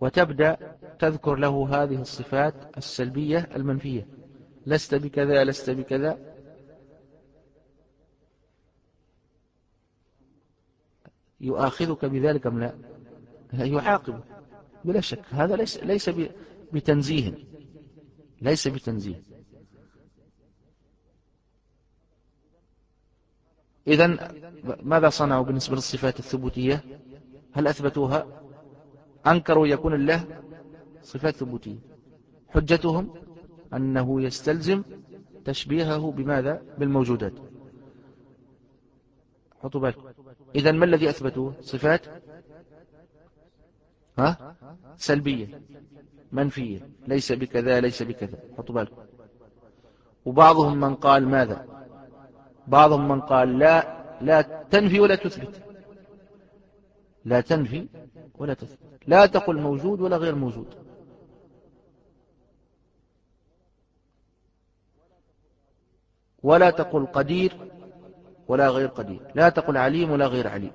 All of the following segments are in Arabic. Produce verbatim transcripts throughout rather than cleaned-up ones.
وتبدأ تذكر له هذه الصفات السلبية المنفية: لست بكذا، لست بكذا. يؤاخذك بذلك أم لا؟ يعاقبك بلا شك. هذا ليس ليس بتنزيه، ليس بتنزيه. إذن ماذا صنعوا بالنسبة للصفات الثبوتية؟ هل أثبتوها؟ أنكروا يكون الله صفات ثبوتية. حجتهم أنه يستلزم تشبيهه بماذا؟ بالموجودات. حطوا بالكم. إذن ما الذي أثبتوه؟ صفات ها؟ سلبية منفية: ليس بكذا، ليس بكذا. حطوا بالكم. وبعضهم من قال ماذا؟ بعضهم من قال لا لا تنفي ولا تثبت، لا تنفي ولا تثبت، لا تقل موجود ولا غير موجود. ولا تقل قدير ولا غير قدير، لا تقل عليم ولا غير عليم.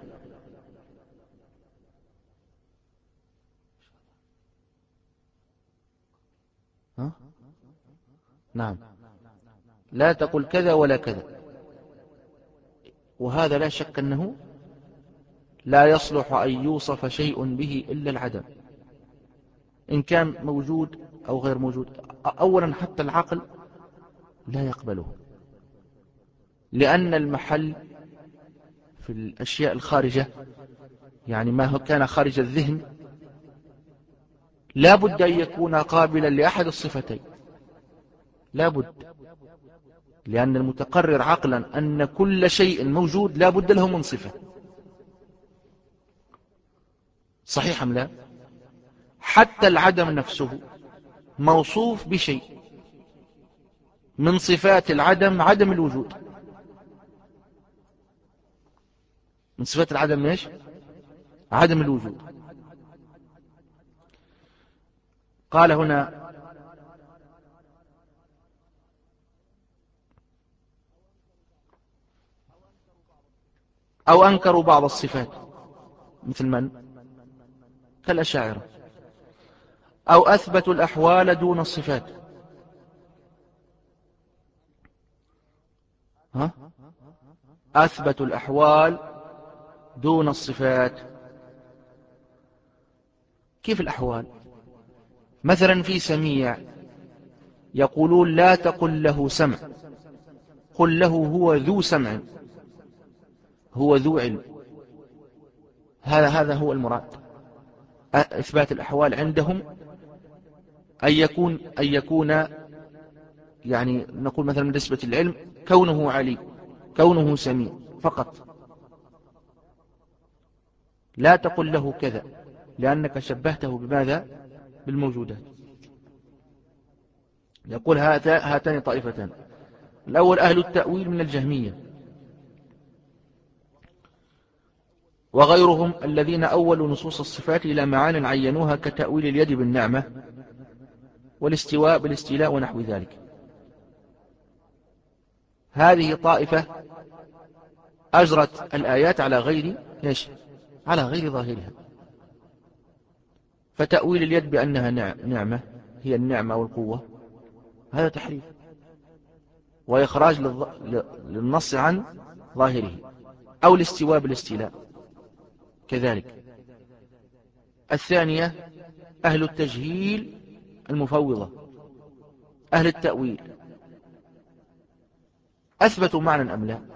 ها؟ نعم. لا تقل كذا ولا كذا. وهذا لا شك أنه لا يصلح أن يوصف شيء به إلا العدم، إن كان موجود أو غير موجود. أولا حتى العقل لا يقبله، لأن المحل في الأشياء الخارجة، يعني ما كان خارج الذهن، لا بد أن يكون قابلا لأحد الصفتين، لا بد، لأن المتقرر عقلا أن كل شيء موجود لا بد له من صفة. صحيح أم لا؟ حتى العدم نفسه موصوف بشيء من صفات العدم، عدم الوجود. من صفات العدم ايش؟ عدم الوجود. قال هنا: أو أنكروا بعض الصفات، مثل من؟ كالأشاعرة. أو أثبتوا الأحوال دون الصفات. ها؟ أثبتوا الأحوال دون الصفات. كيف الأحوال؟ مثلا في سميع يقولون لا تقل له سمع، قل له هو ذو سمع، هو ذو علم. هذا هذا هو المراد. إثبات الأحوال عندهم أن يكون أن يكون يعني نقول مثلا بالنسبة للعلم كونه عليم، كونه سميع فقط. لا تقل له كذا، لأنك شبهته بماذا؟ بالموجودات. يقول هاتان طائفتان: الأول أهل التأويل من الجهمية وغيرهم، الذين أولوا نصوص الصفات إلى معان عينوها كتأويل اليد بالنعمة والاستواء بالاستيلاء ونحو ذلك. هذه طائفة أجرت الآيات على غير إيش؟ على غير ظاهرها. فتأويل اليد بأنها نعمة، هي النعمة والقوة، هذا تحريف وإخراج للنص عن ظاهره. أو الاستواء بالاستيلاء كذلك. الثانية أهل التجهيل المفوضة. أهل التأويل أثبتوا معنى أم لا؟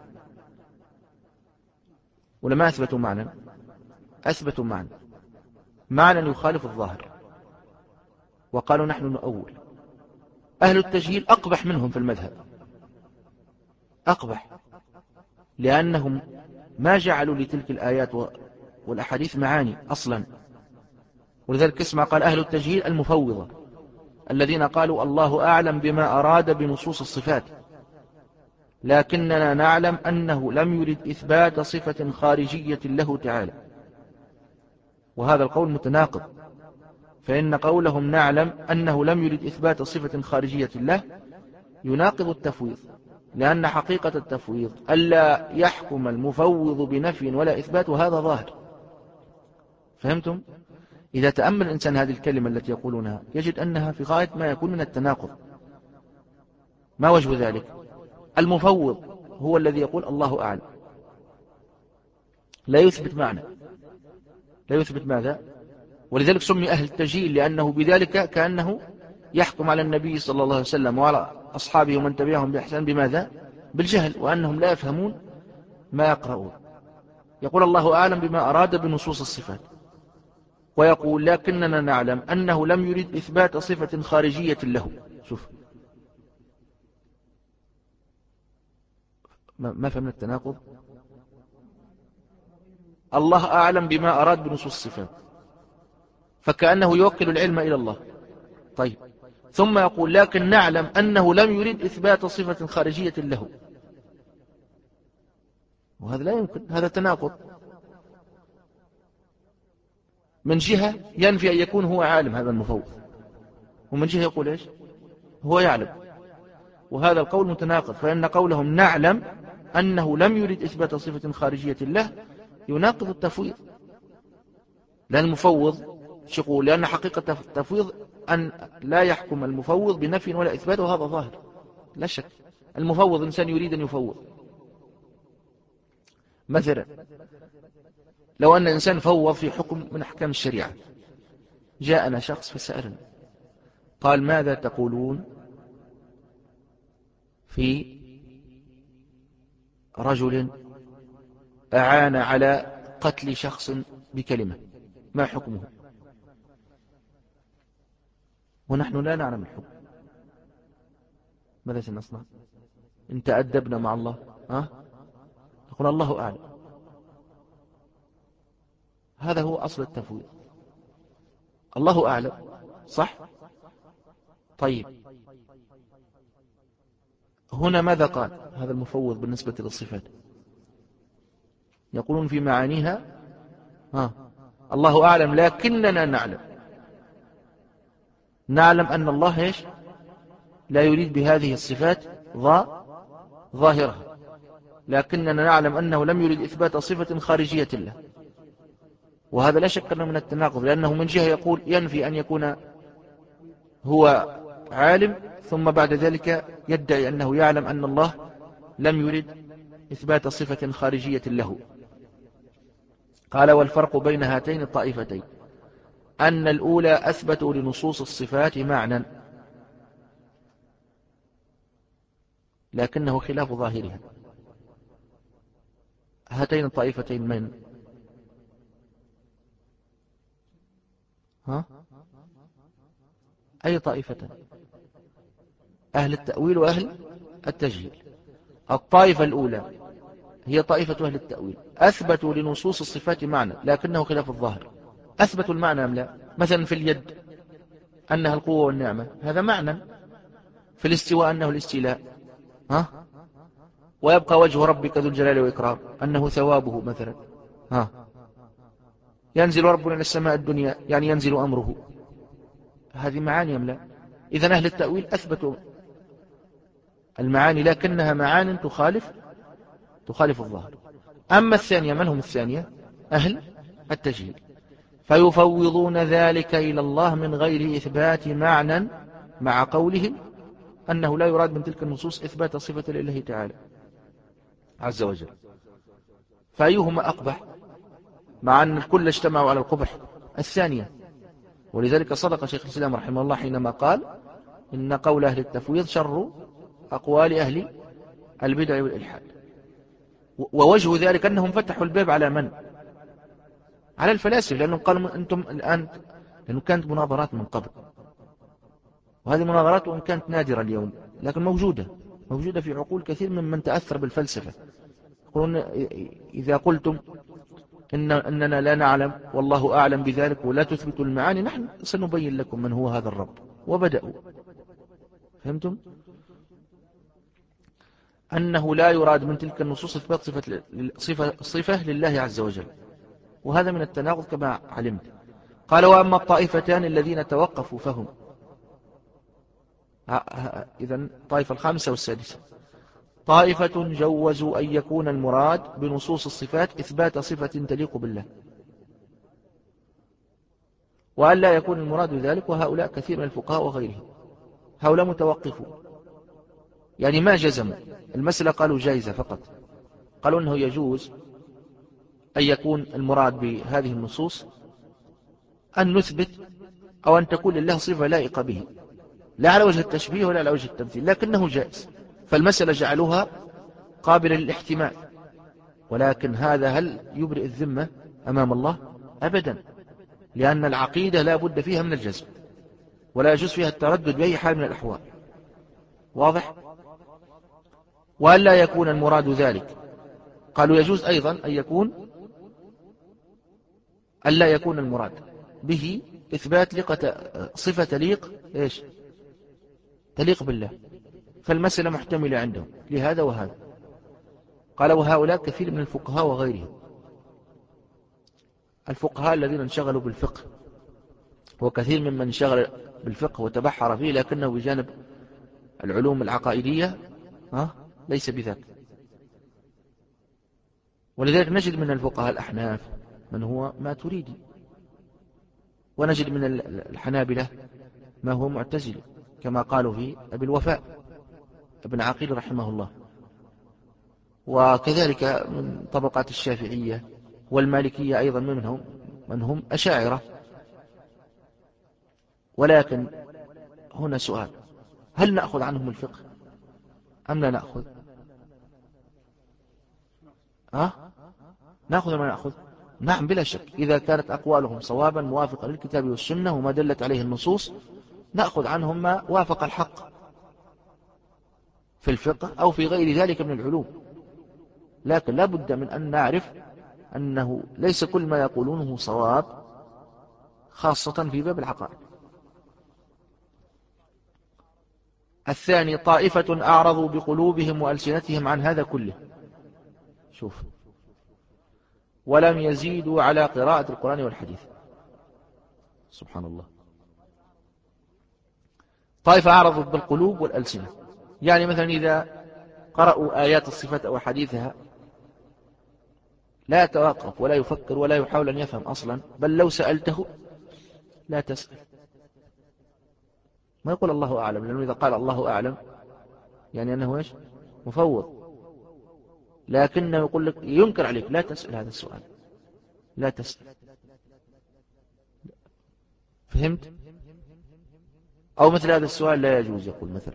ولا ما أثبتوا معنى؟ أثبتوا معنى معنى يخالف الظاهر، وقالوا نحن نؤول. أهل التجهيل أقبح منهم في المذهب، أقبح، لأنهم ما جعلوا لتلك الآيات والأحاديث معاني أصلا. ولذلك اسمع قال أهل التجهيل المفوضة، الذين قالوا الله أعلم بما أراد بنصوص الصفات، لكننا نعلم أنه لم يرد إثبات صفة خارجية له تعالى. وهذا القول متناقض، فإن قولهم نعلم أنه لم يرد إثبات صفة خارجية له يناقض التفويض، لأن حقيقة التفويض ألا يحكم المفوض بنفي ولا إثبات، وهذا ظاهر. فهمتم؟ إذا تأمل الإنسان هذه الكلمة التي يقولونها يجد أنها في غاية ما يكون من التناقض. ما وجه ذلك؟ المفوض هو الذي يقول الله أعلم، لا يثبت معنى، لا يثبت ماذا؟ ولذلك سمي أهل التجهيل، لأنه بذلك كأنه يحكم على النبي صلى الله عليه وسلم وعلى أصحابه ومن تبعهم بإحسان بماذا؟ بالجهل، وأنهم لا يفهمون ما يقرؤون. يقول الله أعلم بما أراد بنصوص الصفات، ويقول لكننا نعلم أنه لم يريد إثبات صفة خارجية له. شوف ما فهمنا التناقض. الله أعلم بما أراد بنصوص الصفات، فكأنه يوكل العلم إلى الله. طيب، ثم يقول لكن نعلم أنه لم يريد إثبات صفة خارجية له، وهذا لا يمكن، هذا تناقض. من جهة ينفي أن يكون هو عالم هذا المفوض، ومن جهة يقول إيش؟ هو يعلم. وهذا القول متناقض، فإن قولهم نعلم أنه لم يريد إثبات صفة خارجية له يناقض التفويض. لأن المفوض يقول، لأن حقيقة التفويض أن لا يحكم المفوض بنفي ولا إثبات، وهذا ظاهر لا شك. المفوض إنسان يريد أن يفوض. مثلا لو أن إنسان فوض في حكم من أحكام الشريعة، جاءنا شخص فسألنا قال ماذا تقولون في رجل أعان على قتل شخص بكلمة، ما حكمه؟ ونحن لا نعلم الحكم، ماذا سنصنع؟ إن تأدبنا مع الله ها؟ نقول الله أعلم. هذا هو أصل التفويض، الله أعلم، صح؟ طيب، هنا ماذا قال هذا المفوض بالنسبة للصفات؟ يقولون في معانيها ها الله أعلم لكننا نعلم، نعلم أن الله إيش؟ لا يريد بهذه الصفات ظاهرها، لكننا نعلم أنه لم يريد إثبات صفة خارجية له. وهذا لا شك أنه من التناقض، لأنه من جهة يقول ينفي أن يكون هو عالم، ثم بعد ذلك يدعي أنه يعلم أن الله لم يريد إثبات صفة خارجية له. قال والفرق بين هاتين الطائفتين أن الأولى أثبتوا لنصوص الصفات معنى لكنه خلاف ظاهرها. هاتين الطائفتين من؟ ها؟ أي طائفتين؟ أهل التأويل وأهل التجهيل. الطائفة الأولى هي طائفة أهل التأويل، أثبتوا لنصوص الصفات معنى لكنه خلاف الظاهر. أثبتوا المعنى أم لا؟ مثلا في اليد أنها القوة والنعمة، هذا معنى. في الاستواء أنه الاستيلاء، ها؟ ويبقى وجه ربك ذو الجلال والإكرام أنه ثوابه مثلا، ها؟ ينزل ربنا إلى السماء الدنيا يعني ينزل أمره، هذه معاني أم لا؟ إذن أهل التأويل أثبتوا المعاني لكنها معاني تخالف تخالف الظاهر. أما الثانية، من هم الثانية؟ أهل التجهيل، فيفوضون ذلك إلى الله من غير إثبات معنى، مع قولهم أنه لا يراد من تلك النصوص إثبات صفة لله تعالى عز وجل. فأيهما أقبح؟ مع أن الكل اجتمعوا على القبح الثانية. ولذلك صدق شيخ الإسلام رحمه الله حينما قال إن قول أهل التفويض شر أقوال أهل البدع والإلحاد. ووجه ذلك أنهم فتحوا الباب على من؟ على الفلاسفة، لأنهم قالوا أنتم الآن، لأنه كانت مناظرات من قبل، وهذه المناظرات وإن كانت نادرة اليوم لكن موجودة موجودة في عقول كثير من من تأثر بالفلسفة. يقولون إذا قلتم إن أننا لا نعلم والله أعلم بذلك ولا تثبتوا المعاني، نحن سنبين لكم من هو هذا الرب. وبدأوا، فهمتم؟ أنه لا يراد من تلك النصوص إثبات صفة, صفة, صفة لله عز وجل، وهذا من التناقض كما علمت. قال وأما الطائفتان الذين توقفوا فهم، إذن الطائفة الخامسة والسادسة، طائفة جوزوا أن يكون المراد بنصوص الصفات إثبات صفة تليق بالله، وأن لا يكون المراد ذلك، وهؤلاء كثير من الفقهاء وغيرهم هؤلاء متوقفون، يعني ما جزموا المسألة، قالوا جائزة فقط، قالوا أنه يجوز أن يكون المراد بهذه النصوص أن نثبت أو أن تكون لله صفة لائقة به، لا على وجه التشبيه ولا على وجه التمثيل، لكنه جائز. فالمسألة جعلوها قابلة للاحتمال، ولكن هذا هل يبرئ الذمة أمام الله؟ أبدا، لأن العقيدة لا بد فيها من الجزم، ولا يجوز فيها التردد بأي حال من الأحوال. واضح؟ وأن لا يكون المراد ذلك، قالوا يجوز أيضا أن يكون أن لا يكون المراد به إثبات لقة صفة تليق إيش؟ تليق بالله، فالمسألة محتملة عندهم لهذا وهذا. قال وهؤلاء كثير من الفقهاء وغيرهم، الفقهاء الذين انشغلوا بالفقه، وكثير ممن انشغل بالفقه وتبحر فيه لكنه بجانب العلوم العقائدية ها ليس بذاك. ولذلك نجد من الفقهاء الأحناف من هو ما تريدي، ونجد من الحنابلة ما هو معتزلي، كما قالوا في أبي الوفاء ابن عقيل رحمه الله، وكذلك من طبقات الشافعية والمالكية أيضا منهم من هم أشاعرة. ولكن هنا سؤال، هل نأخذ عنهم الفقه أم لا نأخذ؟ أه؟ نأخذ ما نأخذ؟ نعم بلا شك، إذا كانت أقوالهم صوابا موافقة للكتاب والسنة وما دلت عليه النصوص نأخذ عنهم ما وافق الحق في الفقه أو في غير ذلك من العلوم، لكن لا بد من أن نعرف أنه ليس كل ما يقولونه صواب، خاصة في باب العقائد. الثاني طائفة أعرضوا بقلوبهم وألسنتهم عن هذا كله، شوف، ولم يزيدوا على قراءة القرآن والحديث. سبحان الله. طائفة أعرضوا بالقلوب والألسنة، يعني مثلا إذا قرأوا آيات الصفات أو حديثها لا يتوقف ولا يفكر ولا يحاول أن يفهم أصلا، بل لو سألته لا تسأل، ما يقول الله أعلم، لأنه إذا قال الله أعلم يعني أنه إيش؟ مفوض، لكنه يقول لك ينكر عليك لا تسأل هذا السؤال، لا تسأل. فهمت؟ أو مثل هذا السؤال لا يجوز، يقول مثلا.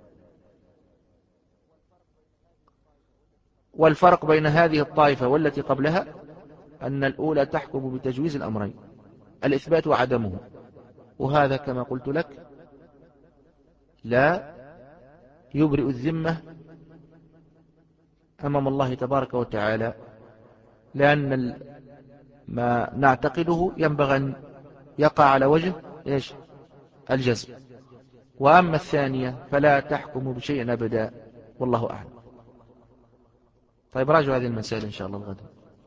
والفرق بين هذه الطائفة والتي قبلها أن الأولى تحكم بتجويز الأمرين، الإثبات وعدمه، وهذا كما قلت لك لا يبرئ الذمة أمام الله تبارك وتعالى، لأن ما نعتقده ينبغي أن يقع على وجه إيش؟ الجزم. وأما الثانية فلا تحكم بشيء أبدا، والله أعلم. طيب راجعوا هذه المسائل إن شاء الله الغد.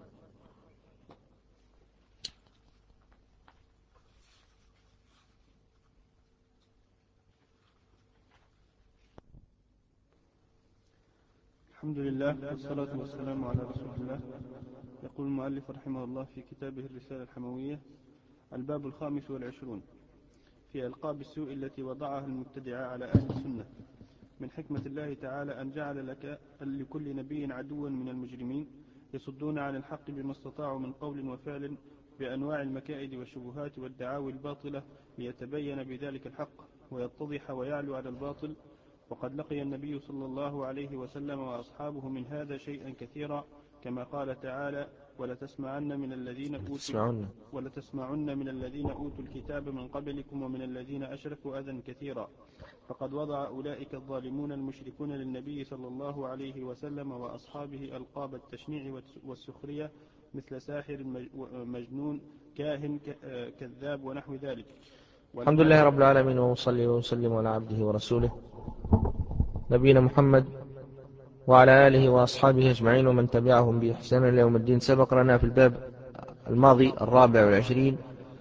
الحمد لله والصلاة والسلام على رسول الله. يقول المؤلف رحمه الله في كتابه الرسالة الحموية: الباب الخامس والعشرون في ألقاب السوء التي وضعها المبتدعة على أهل السنة. من حكمة الله تعالى أن جعل لك لكل نبي عدوا من المجرمين يصدون عن الحق بما استطاعوا من قول وفعل بأنواع المكائد والشبهات والدعاوي الباطلة، ليتبين بذلك الحق ويتضح ويعلو على الباطل. وقد لقي النبي صلى الله عليه وسلم وأصحابه من هذا شيئا كثيرا، كما قال تعالى: ولتسمعن من الذين أوتوا ولتسمعن من الذين أوتوا الكتاب من قبلكم ومن الذين أشركوا أذى كثيرا. فقد وضع أولئك الظالمون المشركون للنبي صلى الله عليه وسلم وأصحابه ألقاب التشنيع والسخرية، مثل ساحر، مجنون، كاهن، كذاب، ونحو ذلك. الحمد لله رب العالمين، وصلي وسلم على عبده ورسوله نبينا محمد وعلى آله وأصحابه أجمعين ومن تبعهم بإحسان إلى يوم الدين. سبق لنا في الباب الماضي الرابع والعشرين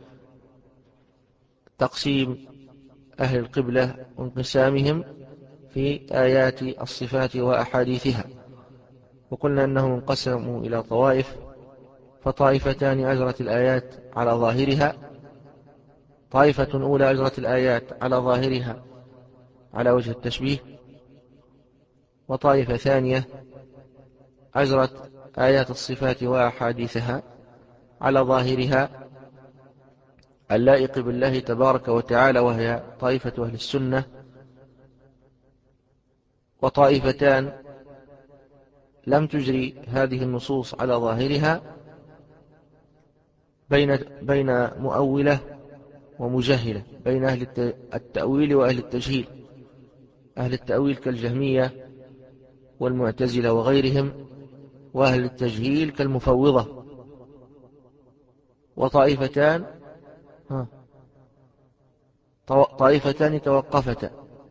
تقسيم أهل القبلة وانقسامهم في آيات الصفات وأحاديثها، وقلنا أنهم انقسموا إلى طوائف، فطائفتان أجرت الآيات على ظاهرها طائفة أولى أجرت الآيات على ظاهرها على وجه التشبيه، وطائفة ثانية أجرت آيات الصفات وأحاديثها على ظاهرها اللائق بالله تبارك وتعالى، وهي طائفة أهل السنة. وطائفتان لم تجري هذه النصوص على ظاهرها بين بين مؤولة ومجهلة، بين أهل التأويل وأهل التجهيل. أهل التأويل كالجهمية والمعتزلة وغيرهم، وأهل التجهيل كالمفوضة. وطائفتان طائفتان توقفتا.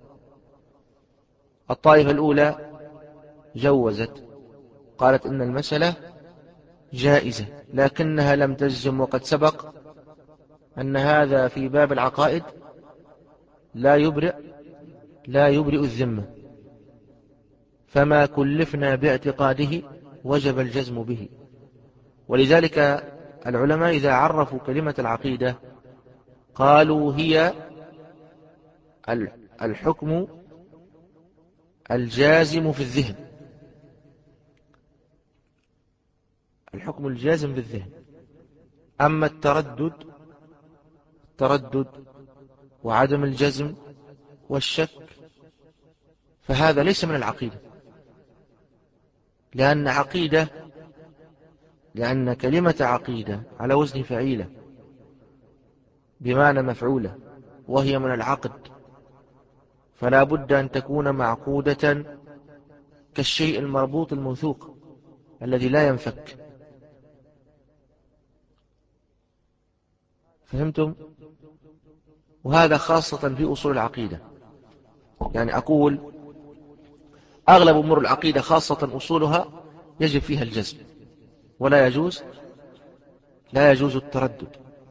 الطائفة الأولى جوزت، قالت إن المسألة جائزة، لكنها لم تجزم، وقد سبق أن هذا في باب العقائد لا يبرئ لا يبرئ الذمة، فما كلفنا باعتقاده وجب الجزم به. ولذلك العلماء إذا عرفوا كلمة العقيدة قالوا هي الحكم الجازم في الذهن، الحكم الجازم في الذهن. أما التردد التردد وعدم الجزم والشك فهذا ليس من العقيدة، لأن عقيدة لأن كلمة عقيدة على وزن فعيلة بمعنى مفعولة، وهي من العقد، فلا بد أن تكون معقودة كالشيء المربوط الموثوق الذي لا ينفك. فهمتم؟ وهذا خاصة في أصول العقيدة. يعني أقول أغلب أمور العقيدة خاصة أصولها يجب فيها الجزم، ولا يجوز لا يجوز التردد،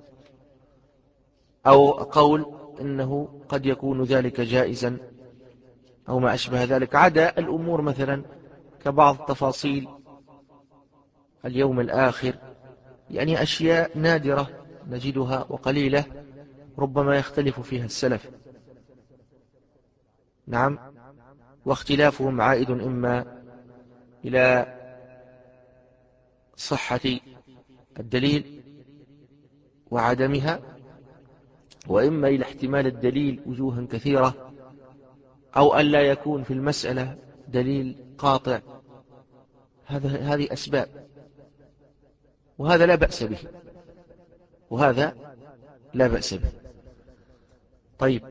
أو قول إنه قد يكون ذلك جائزا أو ما أشبه ذلك، عدا الأمور مثلا كبعض التفاصيل اليوم الآخر، يعني أشياء نادرة نجدها وقليلة ربما يختلف فيها السلف. نعم، واختلافهم عائد إما إلى صحة الدليل وعدمها، وإما إلى احتمال الدليل وجوها كثيرة، أو أن لا يكون في المسألة دليل قاطع. هذا هذه أسباب، وهذا لا بأس به وهذا لا بأس به. طيب،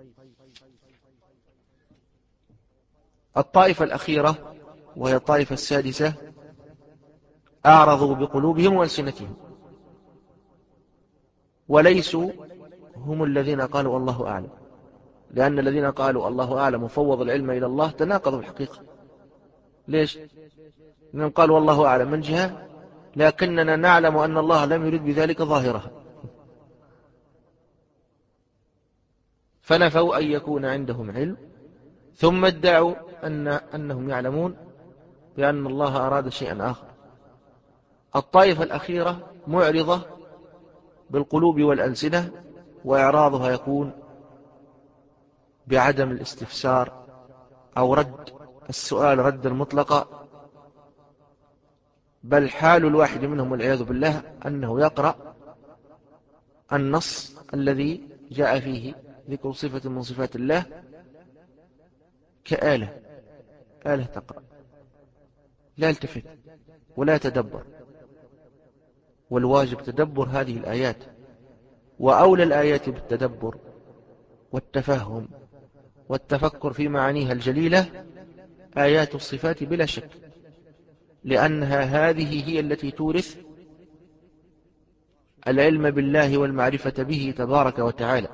الطائفة الأخيرة وهي الطائفة السادسة أعرضوا بقلوبهم وألسنتهم، وليسوا هم الذين قالوا الله أعلم، لأن الذين قالوا الله أعلم وفوض العلم إلى الله تناقضوا الحقيقة. ليش؟ لأنهم قالوا والله أعلم من جهة، لكننا نعلم أن الله لم يرد بذلك ظاهرها، فنفوا أن يكون عندهم علم، ثم ادعوا أن أنهم يعلمون بأن الله أراد شيئا آخر. الطائفة الأخيرة معرضة بالقلوب والألسنة، وإعراضها يكون بعدم الاستفسار أو رد السؤال رد المطلقة، بل حال الواحد منهم والعياذ بالله أنه يقرأ النص الذي جاء فيه ذكر صفة من صفات الله كآلة آلة تقرأ، لا يلتفت ولا يتدبر. والواجب تدبر هذه الآيات، وأولى الآيات بالتدبر والتفهم والتفكر في معانيها الجليلة آيات الصفات بلا شك، لأنها هذه هي التي تورث العلم بالله والمعرفة به تبارك وتعالى.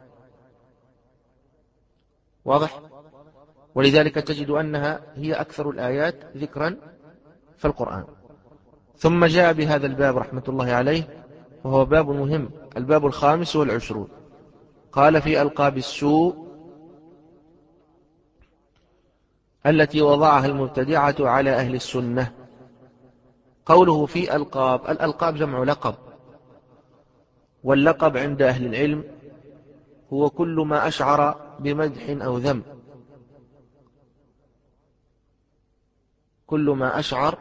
واضح؟ ولذلك تجد أنها هي أكثر الآيات ذكرا في القرآن. ثم جاء بهذا الباب رحمة الله عليه، وهو باب مهم، الباب الخامس والعشرون، قال في ألقاب السوء التي وضعها المبتدعة على أهل السنة. قوله في ألقاب، الألقاب جمع لقب، واللقب عند أهل العلم هو كل ما أشعر بمدح أو ذم، كل ما أشعر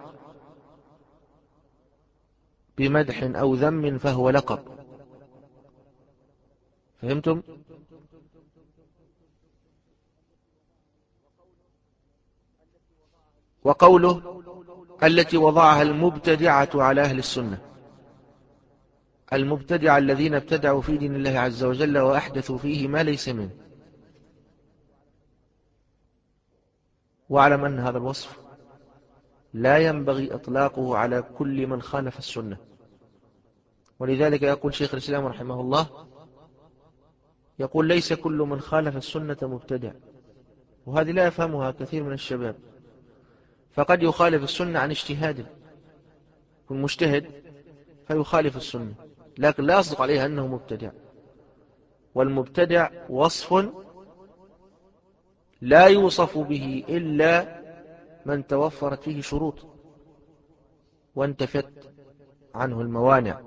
بمدح أو ذم فهو لقب. فهمتم؟ وقوله التي وضعها المبتدعة على أهل السنة، المبتدع الذين ابتدعوا في دين الله عز وجل وأحدثوا فيه ما ليس منه. واعلم أن هذا الوصف لا ينبغي إطلاقه على كل من خالف السنة. ولذلك يقول شيخ الإسلام رحمه الله، يقول ليس كل من خالف السنة مبتدع، وهذه لا يفهمها كثير من الشباب. فقد يخالف السنة عن اجتهاد، يكون مجتهد فيخالف السنة، لكن لا يصدق عليها أنه مبتدع. والمبتدع وصف لا يوصف به إلا من توفرت فيه شروط وانتفت عنه الموانع.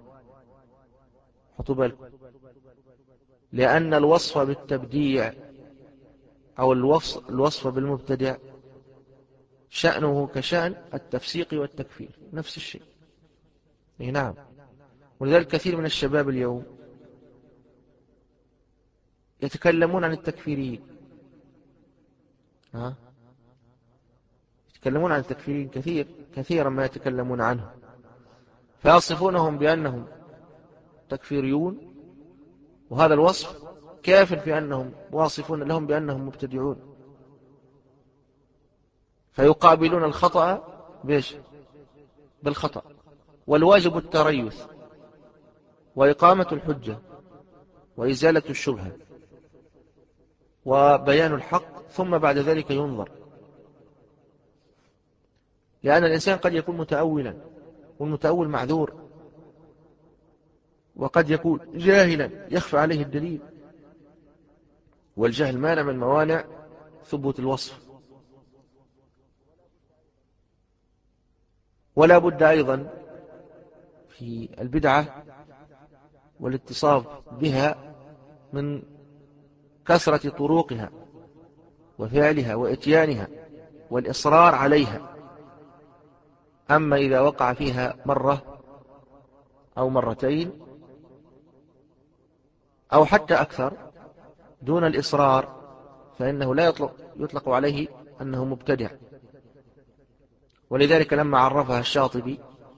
حطوا بالكم، لأن الوصف بالتبديع أو الوصف, الوصف بالمبتدع شأنه كشأن التفسيق والتكفير، نفس الشيء. إيه نعم. ولذلك كثير من الشباب اليوم يتكلمون عن التكفيريين، ها؟ يتكلمون عن التكفيريين كثير كثيرا ما يتكلمون عنه، فيصفونهم بأنهم تكفيريون، وهذا الوصف كاف في أنهم واصفون لهم بأنهم مبتدعون. فيقابلون الخطأ بإيش؟ بالخطأ. والواجب التريث وإقامة الحجة وإزالة الشبهة وبيان الحق، ثم بعد ذلك ينظر. لأن الإنسان قد يكون متأولا، والمتأول معذور، وقد يكون جاهلا يخفى عليه الدليل، والجهل مانع من موانع ثبوت الوصف. ولا بد أيضا في البدعة والاتصاف بها من كثرة طرقها وفعلها وإتيانها والإصرار عليها. أما إذا وقع فيها مرة أو مرتين أو حتى أكثر دون الإصرار، فإنه لا يطلق, يطلق عليه أنه مبتدع. ولذلك لما عرفها الشاطبي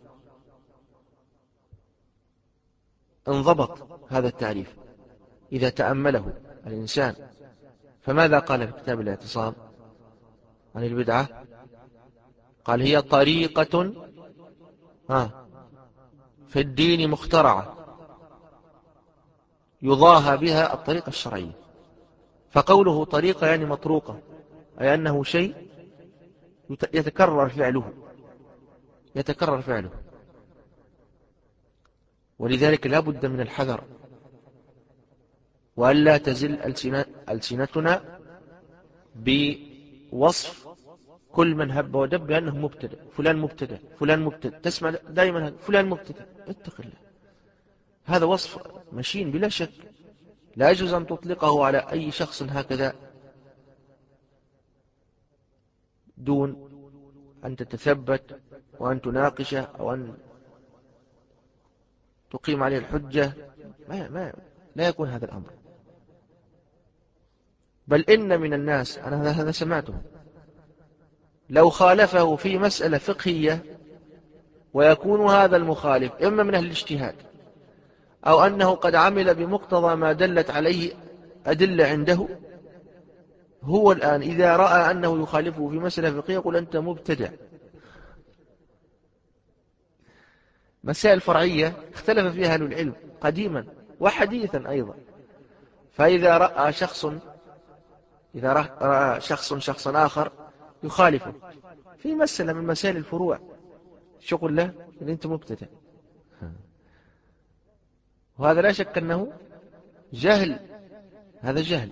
انضبط هذا التعريف إذا تأمله الإنسان. فماذا قال في كتاب الاعتصام عن البدعة؟ قال هي طريقة في الدين مخترعة يضاهى بها الطريقة الشرعية. فقوله طريقة يعني مطروقة، أي أنه شيء يتكرر فعله يتكرر فعله ولذلك لا بد من الحذر، وألا تزل ألسنتنا بوصف كل من هب ودب بأنه مبتدع. فلان مبتدع، فلان مبتدع، تسمع دائما فلان مبتدع. اتق الله، هذا وصف مشين بلا شك، لا يجوز أن تطلقه على أي شخص هكذا دون أن تتثبت وأن تناقشه أو أن تقيم عليه الحجة. ما ما لا يكون هذا الأمر. بل إن من الناس، أنا هذا سمعته، لو خالفه في مسألة فقهية ويكون هذا المخالف إما من أهل الاجتهاد أو أنه قد عمل بمقتضى ما دلت عليه أدلة عنده، هو الآن إذا رأى أنه يخالفه في مسألة فقهية يقول أنت مبتدع. مسائل فرعية اختلف فيها أهل العلم قديما وحديثا أيضا، فإذا رأى شخص إذا رأى شخص شخصا آخر يخالفه في مسألة من مسائل الفروع، شغل له إن أنت مبتدع. وهذا لا شك أنه جهل، هذا جهل.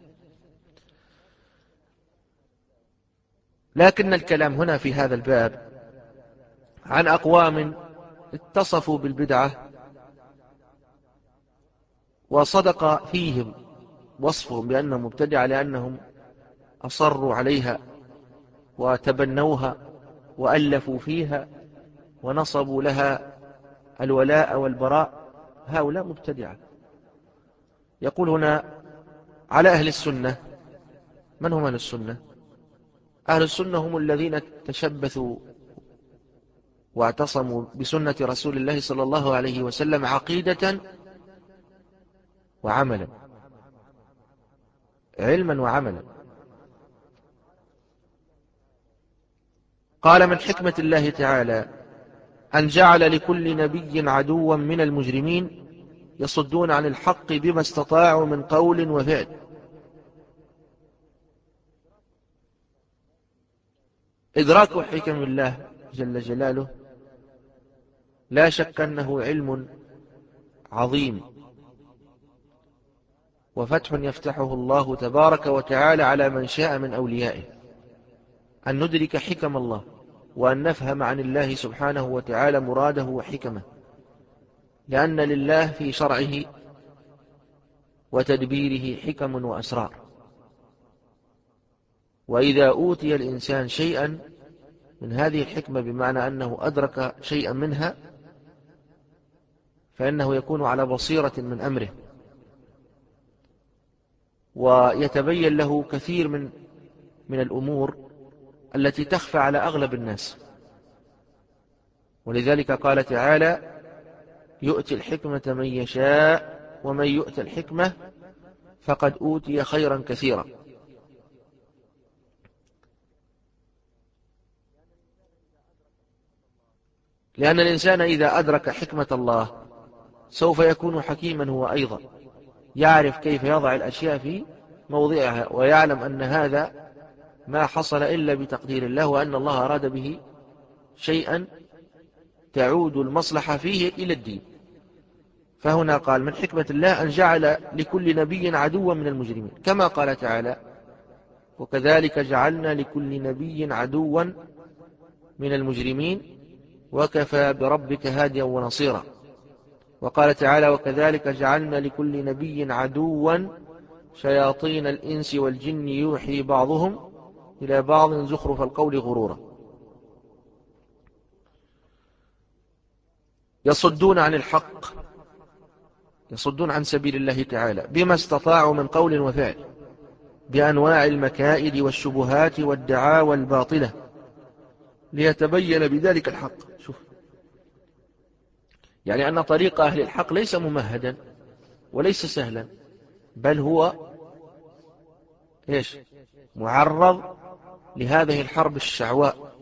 لكن الكلام هنا في هذا الباب عن أقوام اتصفوا بالبدعة وصدق فيهم وصفهم بأنهم مبتدعة لأنهم أصروا عليها وتبنوها وألفوا فيها ونصبوا لها الولاء والبراء، هؤلاء مبتدعة. يقول هنا على أهل السنة. من هم أهل السنة؟ أهل السنة هم الذين تشبثوا واعتصموا بسنة رسول الله صلى الله عليه وسلم عقيدة وعملا، علما وعملا. قال من حكمة الله تعالى أن جعل لكل نبي عدوا من المجرمين يصدون عن الحق بما استطاعوا من قول وفعل. إدراك حكم الله جل جلاله لا شك أنه علم عظيم وفتح يفتحه الله تبارك وتعالى على من شاء من أوليائه، أن ندرك حكم الله وأن نفهم عن الله سبحانه وتعالى مراده وحكمه، لأن لله في شرعه وتدبيره حكم وأسرار. وإذا أوتي الإنسان شيئا من هذه الحكمة بمعنى أنه أدرك شيئا منها فإنه يكون على بصيرة من أمره، ويتبين له كثير من من الأمور التي تخفى على أغلب الناس. ولذلك قال تعالى يؤتي الحكمة من يشاء ومن يؤت الحكمة فقد أوتي خيرا كثيرا. لأن الإنسان إذا أدرك حكمة الله سوف يكون حكيما هو أيضا، يعرف كيف يضع الأشياء في موضعها، ويعلم أن هذا ما حصل إلا بتقدير الله، وأن الله أراد به شيئا تعود المصلحة فيه إلى الدين. فهنا قال من حكمة الله أن جعل لكل نبي عدوا من المجرمين، كما قال تعالى وكذلك جعلنا لكل نبي عدوا من المجرمين وكفى بربك هاديا ونصيرا. وقال تعالى وكذلك جعلنا لكل نبي عدوا شياطين الإنس والجن يوحي بعضهم إلى بعض زخرف القول غرورا. يصدون عن الحق، يصدون عن سبيل الله تعالى بما استطاعوا من قول وفعل، بأنواع المكائد والشبهات والدعاوى الباطلة، ليتبين بذلك الحق. شوف، يعني أن طريق أهل الحق ليس ممهدا وليس سهلا، بل هو إيش؟ معرض لهذه الحرب الشعواء،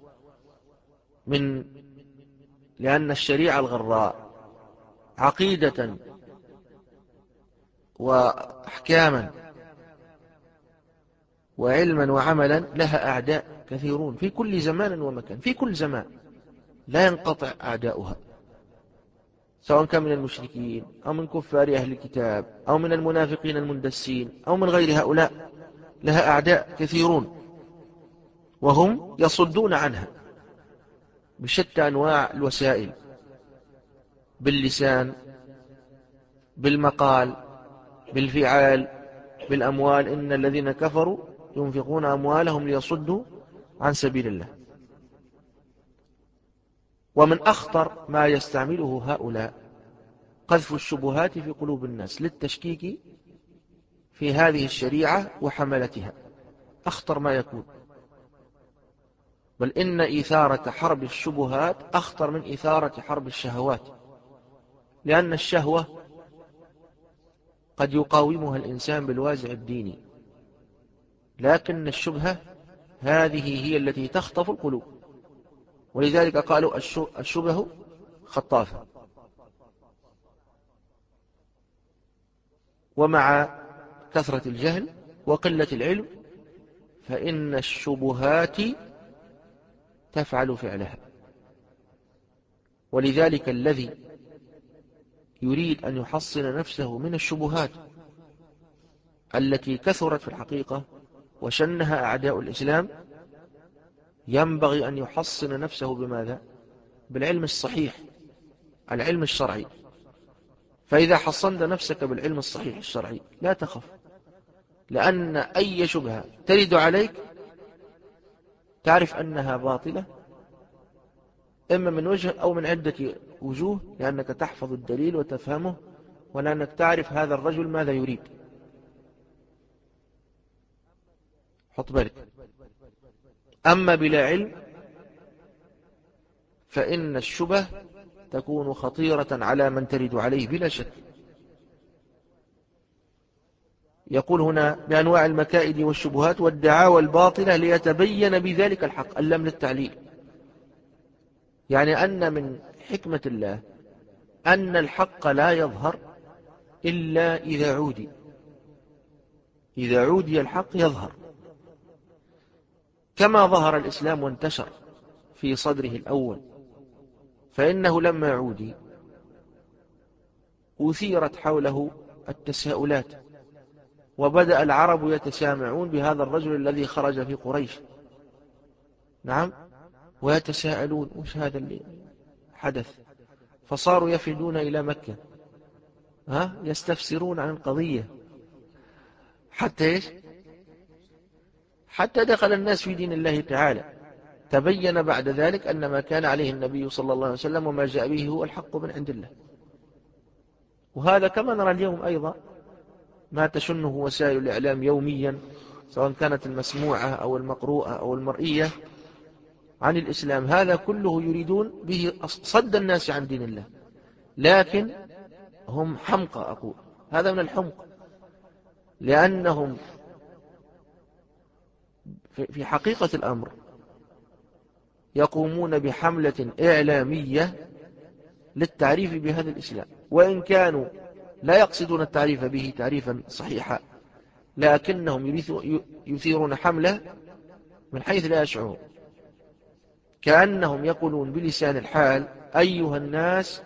من لأن الشريعة الغراء عقيدة وأحكاما وعلما وعملا لها أعداء كثيرون في كل زمان ومكان، في كل زمان لا ينقطع أعداؤها، سواء كان من المشركين أو من كفار أهل الكتاب أو من المنافقين المندسين أو من غير هؤلاء، لها أعداء كثيرون، وهم يصدون عنها بشتى أنواع الوسائل، باللسان، بالمقال، بالفعال، بالأموال. إن الذين كفروا ينفقون أموالهم ليصدوا عن سبيل الله. ومن أخطر ما يستعمله هؤلاء قذف الشبهات في قلوب الناس للتشكيك في هذه الشريعة وحملتها، أخطر ما يكون. بل إن إثارة حرب الشبهات أخطر من إثارة حرب الشهوات، لأن الشهوة قد يقاومها الإنسان بالوازع الديني، لكن الشبهة هذه هي التي تخطف القلوب، ولذلك قالوا الشبه خطافة. ومع كثرة الجهل وقلة العلم فإن الشبهات تفعل فعلها. ولذلك الذي يريد أن يحصن نفسه من الشبهات التي كثرت في الحقيقة وشنها أعداء الإسلام ينبغي أن يحصن نفسه بماذا؟ بالعلم الصحيح، العلم الشرعي. فإذا حصنت نفسك بالعلم الصحيح الشرعي لا تخف، لأن أي شبهة ترد عليك تعرف أنها باطلة، إما من وجه أو من عدة وجوه، لأنك تحفظ الدليل وتفهمه، ولأنك تعرف هذا الرجل ماذا يريد. حط بالك. أما بلا علم فإن الشبه تكون خطيرة على من ترد عليه بلا شك. يقول هنا بأنواع المكائد والشبهات والدعاوى الباطلة ليتبين بذلك الحق. اللام للتعليل، يعني أن من حكمة الله أن الحق لا يظهر إلا إذا عودي، إذا عودي الحق يظهر، كما ظهر الإسلام وانتشر في صدره الأول، فإنه لما عودي أثيرت حوله التساؤلات، وبدأ العرب يتسامعون بهذا الرجل الذي خرج في قريش، نعم، ويتساءلون وش هذا اللي حدث، فصاروا يفدون إلى مكة، ها يستفسرون عن القضية، حتى إيش؟ حتى دخل الناس في دين الله تعالى. تبين بعد ذلك أن ما كان عليه النبي صلى الله عليه وسلم وما جاء به هو الحق من عند الله. وهذا كما نرى اليوم أيضا ما تشنه وسائل الإعلام يوميا، سواء كانت المسموعة أو المقروءة أو المرئية عن الإسلام، هذا كله يريدون به صد الناس عن دين الله، لكن هم حمقى. أقول هذا من الحمق، لأنهم في حقيقة الأمر يقومون بحملة إعلامية للتعريف بهذا الإسلام، وإن كانوا لا يقصدون التعريف به تعريفا صحيحا، لكنهم يثيرون حملة من حيث لا يشعرون، كأنهم يقولون بلسان الحال أيها الناس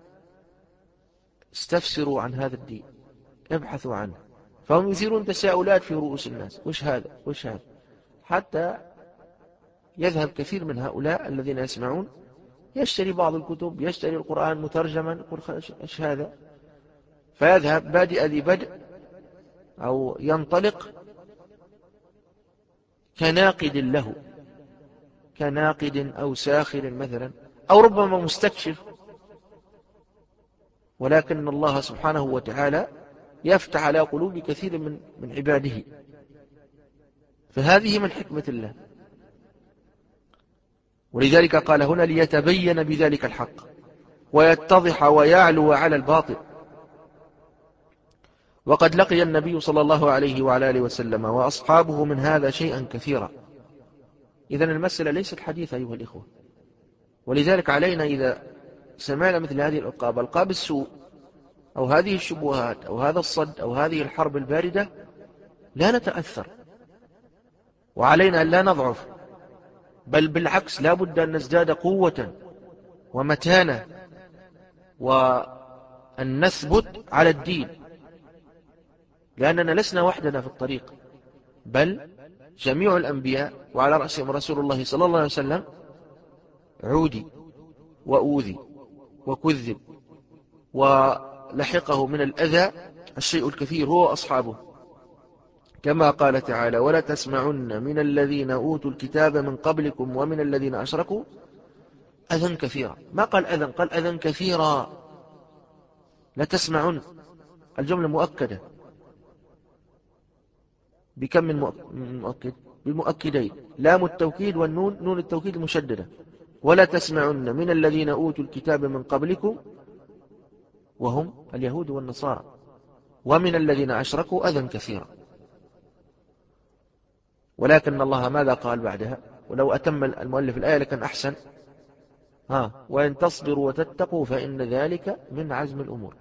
استفسروا عن هذا الدين، ابحثوا عنه، فهم يثيرون تساؤلات في رؤوس الناس، وش هذا وش هذا، حتى يذهب كثير من هؤلاء الذين يسمعون يشتري بعض الكتب، يشتري القرآن مترجما، يقول ايش هذا، فيذهب بادئ ذي بدء أو ينطلق كناقد له، كناقد أو ساخر مثلا، أو ربما مستكشف، ولكن الله سبحانه وتعالى يفتح على قلوب كثير من من عباده، فهذه من حكمة الله. ولذلك قال هنا ليتبين بذلك الحق ويتضح ويعلو على الباطل. وقد لقي النبي صلى الله عليه وعلى آله وسلم وأصحابه من هذا شيئا كثيرا. إذن المسألة ليست حديثة أيها الإخوة، ولذلك علينا إذا سمعنا مثل هذه الألقاب، ألقاب السوء أو هذه الشبهات أو هذا الصد أو هذه الحرب الباردة، لا نتأثر، وعلينا أن لا نضعف، بل بالعكس لا بد أن نزداد قوة ومتانة، وأن نثبت على الدين، لأننا لسنا وحدنا في الطريق، بل جميع الأنبياء وعلى رأسهم رسول الله صلى الله عليه وسلم عودي وأوذي وكذب ولحقه من الأذى الشيء الكثير هو أصحابه، كما قال تعالى ولا تسمعن من الذين أوتوا الكتاب من قبلكم ومن الذين أشركوا أذى كثيرا. ما قال أذى، قال أذى كثيرا. لا تسمعن الجملة مؤكدة بكم من مؤكد؟ بالمؤكدين، لام التوكيد والنون نون التوكيد المشددة. ولا تسمعن من الذين أوتوا الكتاب من قبلكم وهم اليهود والنصارى ومن الذين أشركوا أذى كثيرا. ولكن الله ماذا قال بعدها؟ ولو أتم المؤلف الآية لكان أحسن، ها وإن تصبروا وتتقوا فإن ذلك من عزم الأمور.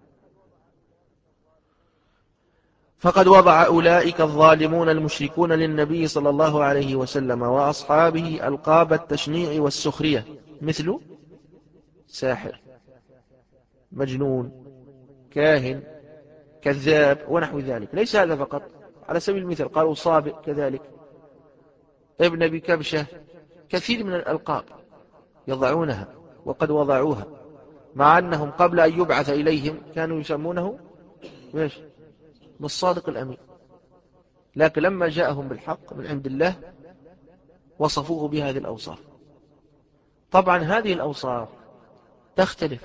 فقد وضع أولئك الظالمون المشركون للنبي صلى الله عليه وسلم وأصحابه ألقاب التشنيع والسخرية، مثل ساحر، مجنون، كاهن، كذاب ونحو ذلك. ليس هذا فقط، على سبيل المثال قالوا صابئ كذلك، ابن أبي كبشة، كثير من الألقاب يضعونها وقد وضعوها، مع أنهم قبل أن يبعث إليهم كانوا يسمونه إيش؟ بالصادق الأمين، لكن لما جاءهم بالحق من عند الله وصفوه بهذه الأوصاف. طبعا هذه الأوصاف تختلف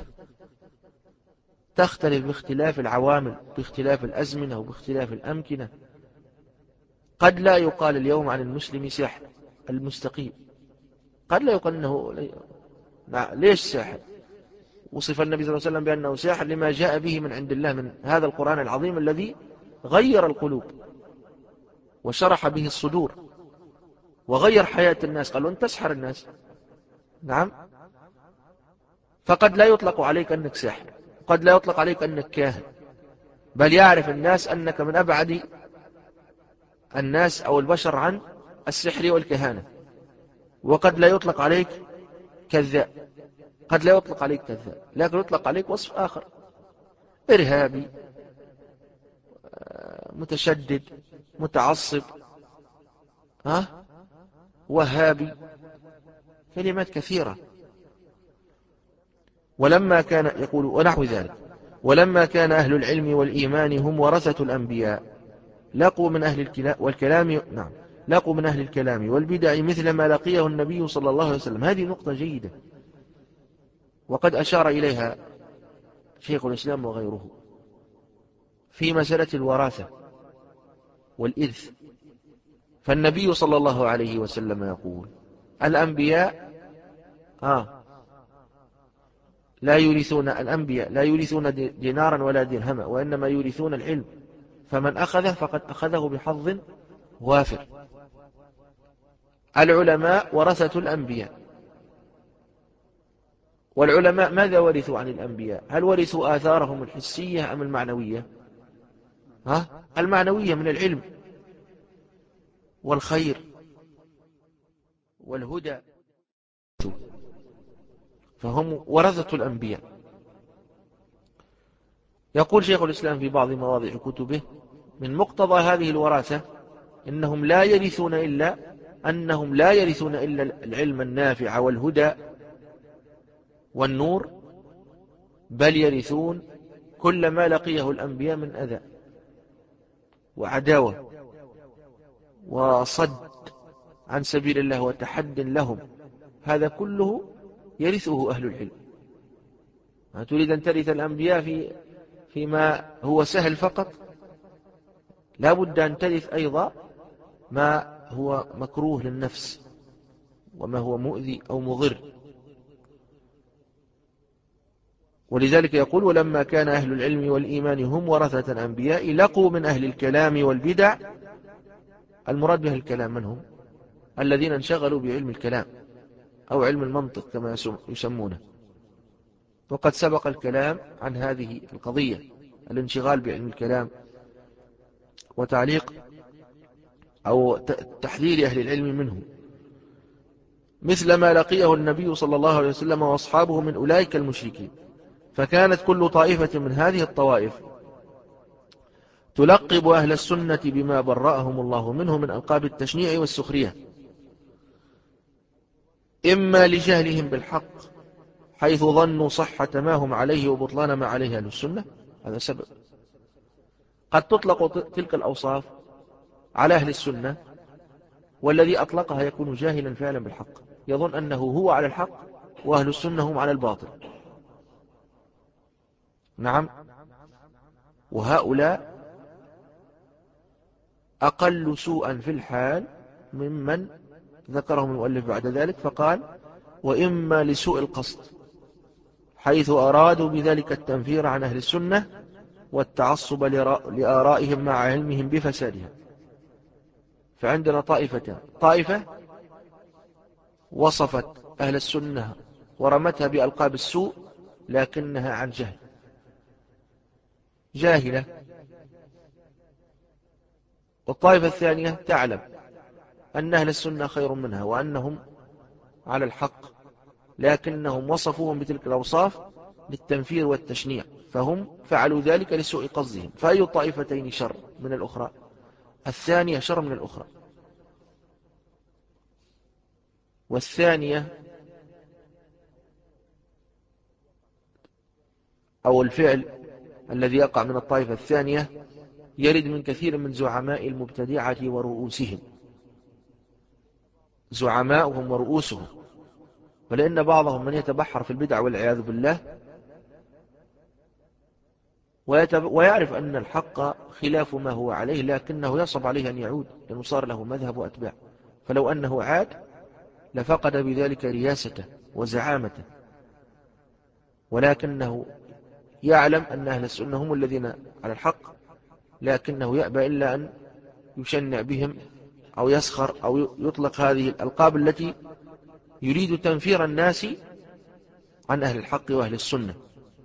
تختلف باختلاف العوامل، باختلاف الأزمنة وباختلاف الأمكنة. قد لا يقال اليوم عن المسلم ساحر المستقيم، قد لا يقال أنه ليش ساحر؟ وصف النبي صلى الله عليه وسلم بأنه ساحر لما جاء به من عند الله من هذا القرآن العظيم الذي غير القلوب وشرح به الصدور وغير حياة الناس. قالوا أنت تسحر الناس، نعم. فقد لا يطلق عليك أنك ساحر، قد لا يطلق عليك أنك كاهن، بل يعرف الناس أنك من أبعد الناس أو البشر عن السحر والكهانة. وقد لا يطلق عليك كذاب، قد لا يطلق عليك كذاب، لكن يطلق عليك وصف آخر: إرهابي، متشدد، متعصب، ها، وهابي، كلمات كثيرة. ولما كان يقول ونحو ذلك: ولما كان أهل العلم والإيمان هم ورثة الأنبياء لقوا من أهل الكلام والكلام نعم لقوا من أهل الكلام والبدع مثل ما لقيه النبي صلى الله عليه وسلم. هذه نقطة جيدة، وقد أشار إليها شيخ الإسلام وغيره في مسألة الوراثة والإرث. فالنبي صلى الله عليه وسلم يقول: الأنبياء آه لا يورثون الأنبياء لا يورثون دينارا ولا درهما، وإنما يورثون العلم، فمن أخذه فقد أخذه بحظ وافر. العلماء ورثة الأنبياء. والعلماء ماذا ورثوا عن الأنبياء؟ هل ورثوا آثارهم الحسية أم المعنوية؟ ها؟ المعنوية من العلم والخير والهدى، فهم ورثة الأنبياء. يقول شيخ الإسلام في بعض مواضع كتبه: من مقتضى هذه الوراثة إنهم لا يرثون إلا أنهم لا يرثون إلا العلم النافع والهدى والنور، بل يرثون كل ما لقيه الأنبياء من أذى وعداوة وصد عن سبيل الله وتحد لهم. هذا كله يرثه أهل العلم. ما تريد أن ترث الأنبياء في فيما هو سهل فقط، لا بد أن ترث أيضا ما هو مكروه للنفس وما هو مؤذي أو مضر. ولذلك يقول: ولما كان أهل العلم والإيمان هم ورثة الأنبياء لقوا من أهل الكلام والبدع. المراد بها الكلام من هم؟ الذين انشغلوا بعلم الكلام أو علم المنطق كما يسمونه. وقد سبق الكلام عن هذه القضية، الانشغال بعلم الكلام وتعليق أو تحذير أهل العلم منه، مثل ما لقيه النبي صلى الله عليه وسلم وأصحابه من أولئك المشركين. فكانت كل طائفة من هذه الطوائف تلقب أهل السنة بما برأهم الله منه من ألقاب التشنيع والسخرية، إما لجهلهم بالحق حيث ظنوا صحة ما هم عليه وبطلان ما عليه أهل السنة، هذا سبب. قد تطلق تلك الأوصاف على أهل السنة، والذي أطلقها يكون جاهلا فعلا بالحق، يظن أنه هو على الحق وأهل السنة هم على الباطل. نعم. وهؤلاء أقل سوءا في الحال ممن ذكرهم المؤلف بعد ذلك فقال: وإما لسوء القصد حيث أرادوا بذلك التنفير عن أهل السنة والتعصب لآرائهم مع علمهم بفسادها. فعندنا طائفتان: طائفة وصفت أهل السنة ورمتها بألقاب السوء لكنها عن جهل، جاهلة. والطائفة الثانية تعلم أن أهل السنة خير منها وأنهم على الحق، لكنهم وصفوهم بتلك الأوصاف للتنفير والتشنيع، فهم فعلوا ذلك لسوء قصدهم. فأي الطائفتين شر من الأخرى؟ الثانية شر من الأخرى. والثانية أو الفعل الذي يقع من الطائفة الثانية يرد من كثير من زعماء المبتدعة ورؤوسهم، زعماؤهم ورؤوسهم. ولأن بعضهم من يتبحر في البدع والعياذ بالله ويعرف أن الحق خلاف ما هو عليه، لكنه يصعب عليه أن يعود لأنه صار له مذهب وأتباع. فلو أنه عاد لفقد بذلك رياسته وزعامته، ولكنه يعلم أن أهل السنة هم الذين على الحق، لكنه يأبى إلا أن يشنع بهم أو يسخر أو يطلق هذه الألقاب التي يريد تنفير الناس عن أهل الحق وأهل السنة.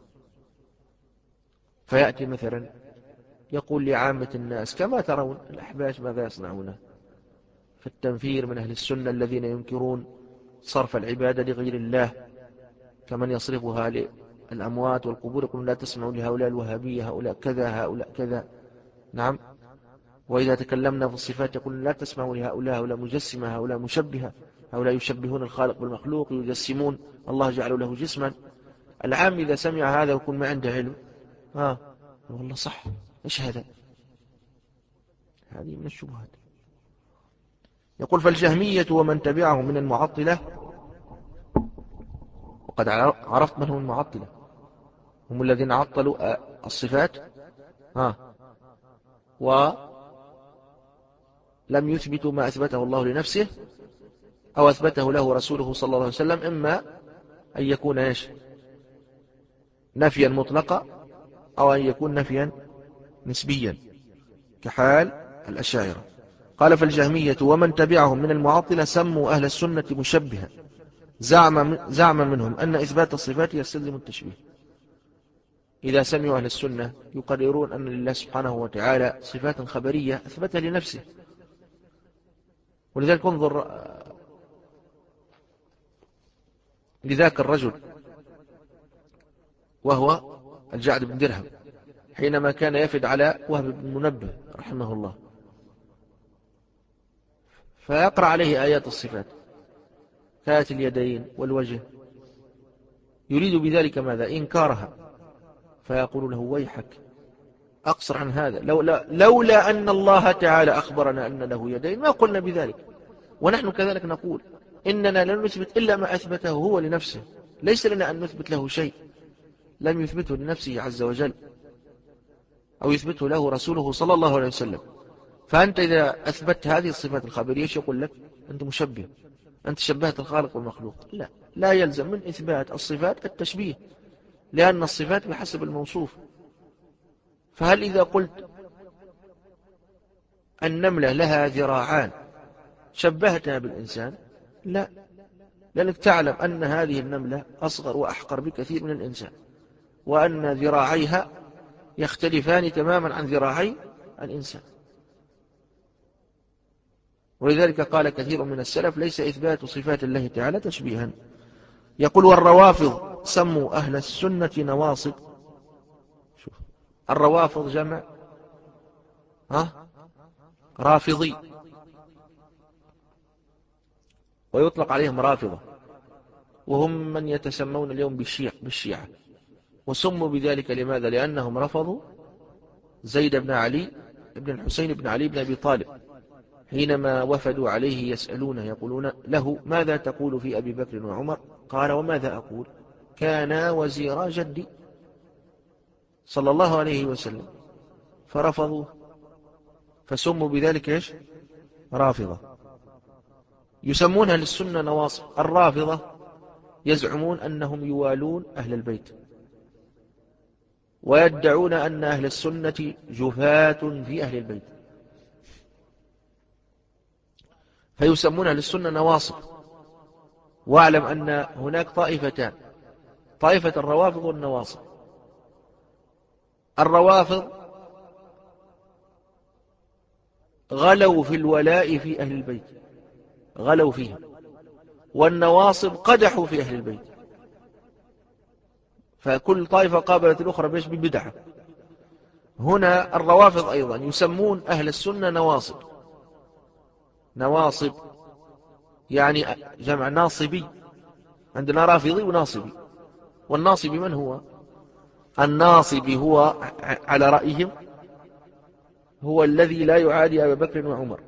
فيأتي مثلا يقول لعامة الناس كما ترون الأحباش ماذا يصنعون في التنفير من أهل السنة الذين ينكرون صرف العبادة لغير الله، كمن يصرفها للأموات والقبور، يقولون لا تسمعوا لهؤلاء الوهابية، هؤلاء كذا هؤلاء كذا. نعم. وإذا تكلمنا في الصفات يقولون لا تسمعوا لهؤلاء، هؤلاء مجسمة، هؤلاء مشبهة، هؤلاء يشبهون الخالق بالمخلوق، يجسمون الله جعلوا له جسما. العام إذا سمع هذا ويكون ما عنده علم ها والله صح، إيش هذا؟ هذه من الشبهات. يقول فالجهمية ومن تبعه من المعطلة، وقد عرفت من هم المعطلة، هم الذين عطلوا الصفات ها ولم يثبتوا ما أثبته الله لنفسه أو أثبته له رسوله صلى الله عليه وسلم، إما أن يكون إيش نفيا مطلقا أو أن يكون نفيا نسبيا كحال الأشاعرة. قال فالجهمية ومن تبعهم من المعطلة سموا أهل السنة مشبها، زعم, زعم منهم أن إثبات الصفات يستلزم التشبيه. إذا سمعوا أهل السنة يقررون أن لله سبحانه وتعالى صفات خبرية أثبتها لنفسه. ولذلك انظر لذاك الرجل وهو الجعد بن درهم حينما كان يفد على وهب بن منبه رحمه الله، فيقرأ عليه آيات الصفات كآيات اليدين والوجه، يريد بذلك ماذا؟ إنكارها. فيقول له ويحك أقصر عن هذا، لولا, لولا أن الله تعالى أخبرنا أن له يدين ما قلنا بذلك. ونحن كذلك نقول إننا لن نثبت إلا ما أثبته هو لنفسه، ليس لنا أن نثبت له شيء لم يثبته لنفسه عز وجل أو يثبته له رسوله صلى الله عليه وسلم. فأنت إذا أثبت هذه الصفات الخبرية ايش يقول لك؟ أنت مشبه، أنت شبهت الخالق والمخلوق. لا، لا يلزم من إثبات الصفات التشبيه، لأن الصفات بحسب الموصوف. فهل إذا قلت النملة لها ذراعان شبهتها بالإنسان؟ لا، لأنك تعلم أن هذه النملة أصغر وأحقر بكثير من الإنسان، وأن ذراعيها يختلفان تماما عن ذراعي الإنسان. ولذلك قال كثير من السلف ليس إثبات صفات الله تعالى تشبيها. يقول والروافض سموا أهل السنة نواصب. شوف الروافض جمع ها رافضي، ويطلق عليهم رافضة، وهم من يتسمون اليوم بالشيعة, بالشيعة وسموا بذلك لماذا؟ لأنهم رفضوا زيد بن علي بن الحسين بن علي بن أبي طالب حينما وفدوا عليه يسألونه يقولون له ماذا تقول في أبي بكر وعمر؟ قال وماذا أقول؟ كانا وزيرا جدي صلى الله عليه وسلم، فرفضوه فسموا بذلك إيش؟ رافضة. يسمونها للسنة نواصب. الرافضة يزعمون أنهم يوالون أهل البيت، ويدعون أن أهل السنة جفاة في أهل البيت، فيسمونها للسنة نواصب. واعلم أن هناك طائفتان، طائفة الروافض والنواصب. الروافض غلوا في الولاء في أهل البيت، غلوا فيهم، والنواصب قدحوا في أهل البيت. فكل طائفة قابلت الأخرى بيش ببدعة. هنا الروافض أيضا يسمون أهل السنة نواصب، نواصب يعني جمع ناصبي، عندنا رافضي وناصبي. والناصبي من هو؟ الناصب هو على رأيهم هو الذي لا يعادي أبا بكر وعمر،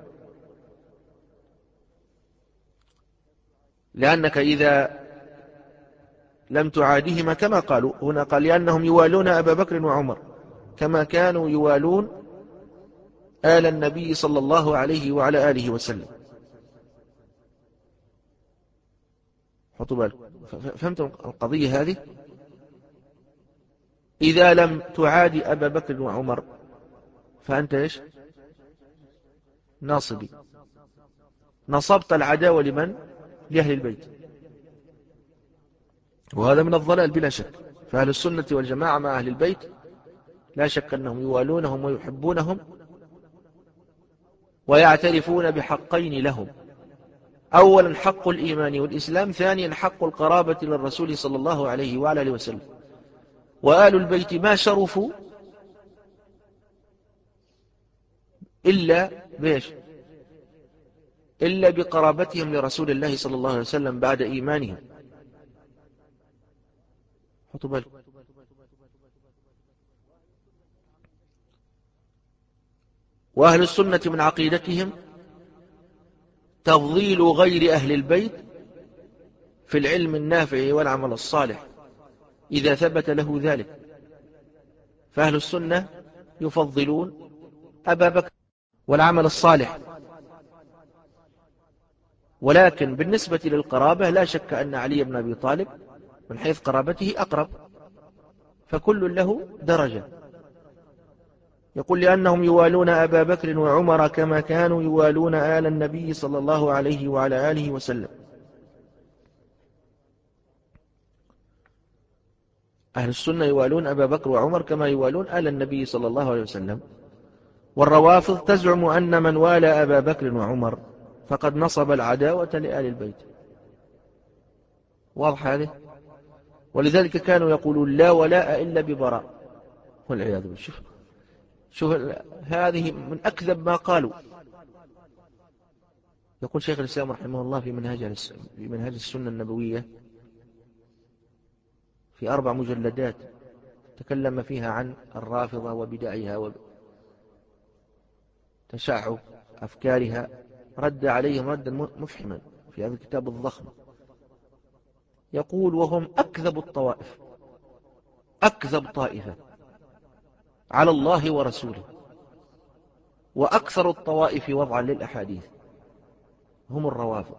لأنك إذا لم تعاديهما كما قالوا هنا، قال لأنهم يوالون أبا بكر وعمر كما كانوا يوالون آل النبي صلى الله عليه وعلى آله وسلم. حطوا بالكم، فهمتم القضية هذه؟ إذا لم تعادي أبا بكر وعمر فأنت إيش؟ ناصبي، نصبت العداوة لمن؟ لأهل البيت، وهذا من الضلال بلا شك. فأهل السنة والجماعة مع أهل البيت لا شك أنهم يوالونهم ويحبونهم ويعترفون بحقين لهم: أولا حق الإيمان والإسلام، ثانيا حق القرابة للرسول صلى الله عليه وعلى آله وسلم. وآل البيت ما شرفوا إلا بيش إلا بقرابتهم لرسول الله صلى الله عليه وسلم بعد إيمانهم. حطوا بالكم. وأهل السنة من عقيدتهم تفضيل غير أهل البيت في العلم النافع والعمل الصالح إذا ثبت له ذلك. فأهل السنة يفضلون أبا بكر والعمل الصالح، ولكن بالنسبة للقرابة لا شك أن علي بن أبي طالب من حيث قرابته أقرب، فكل له درجة. يقول لأنهم يوالون أبا بكر وعمر كما كانوا يوالون آل النبي صلى الله عليه وعلى آله وسلم. أهل السنة يوالون أبا بكر وعمر كما يوالون آل النبي صلى الله عليه وسلم. والروافض تزعم أن من والى أبا بكر وعمر فقد نصب العداوة لآل البيت. واضح هذه؟ ولذلك كانوا يقولون لا ولاء إلا ببراء، والعياذ بالله. شوف شوف هذه من أكذب ما قالوا. يقول شيخ الإسلام رحمه الله في منهاج في منهاج السنة النبوية في أربع مجلدات تكلم فيها عن الرافضة وبدعها وتشعب أفكارها، رد عليهم ردا مفحما في هذا الكتاب الضخم. يقول وهم أكذب الطوائف، أكذب طائفة على الله ورسوله، وأكثر الطوائف وضعا للأحاديث هم الروافض،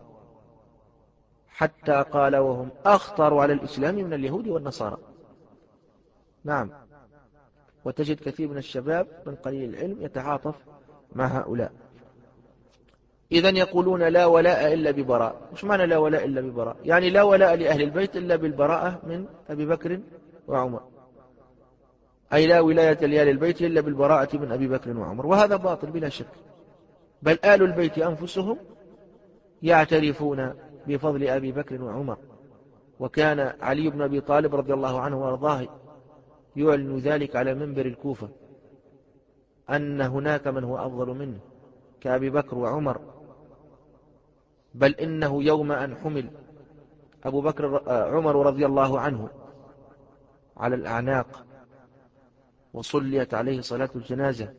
حتى قال وهم أخطر على الإسلام من اليهود والنصارى. نعم، وتجد كثير من الشباب من قليل العلم يتعاطف مع هؤلاء. إذن يقولون لا ولاء إلا ببراء. مش معنى لا ولاء إلا ببراء؟ يعني لا ولاء لأهل البيت إلا بالبراءة من أبي بكر وعمر، أي لا ولاية لأهل البيت إلا بالبراءة من أبي بكر وعمر، وهذا باطل بلا شك. بل آل البيت أنفسهم يعترفون بفضل أبي بكر وعمر، وكان علي بن أبي طالب رضي الله عنه وارضاه يعلن ذلك على منبر الكوفة أن هناك من هو أفضل منه كأبي بكر وعمر. بل إنه يوم أن حمل أبو بكر عمر رضي الله عنه على الأعناق وصليت عليه صلاة الجنازة،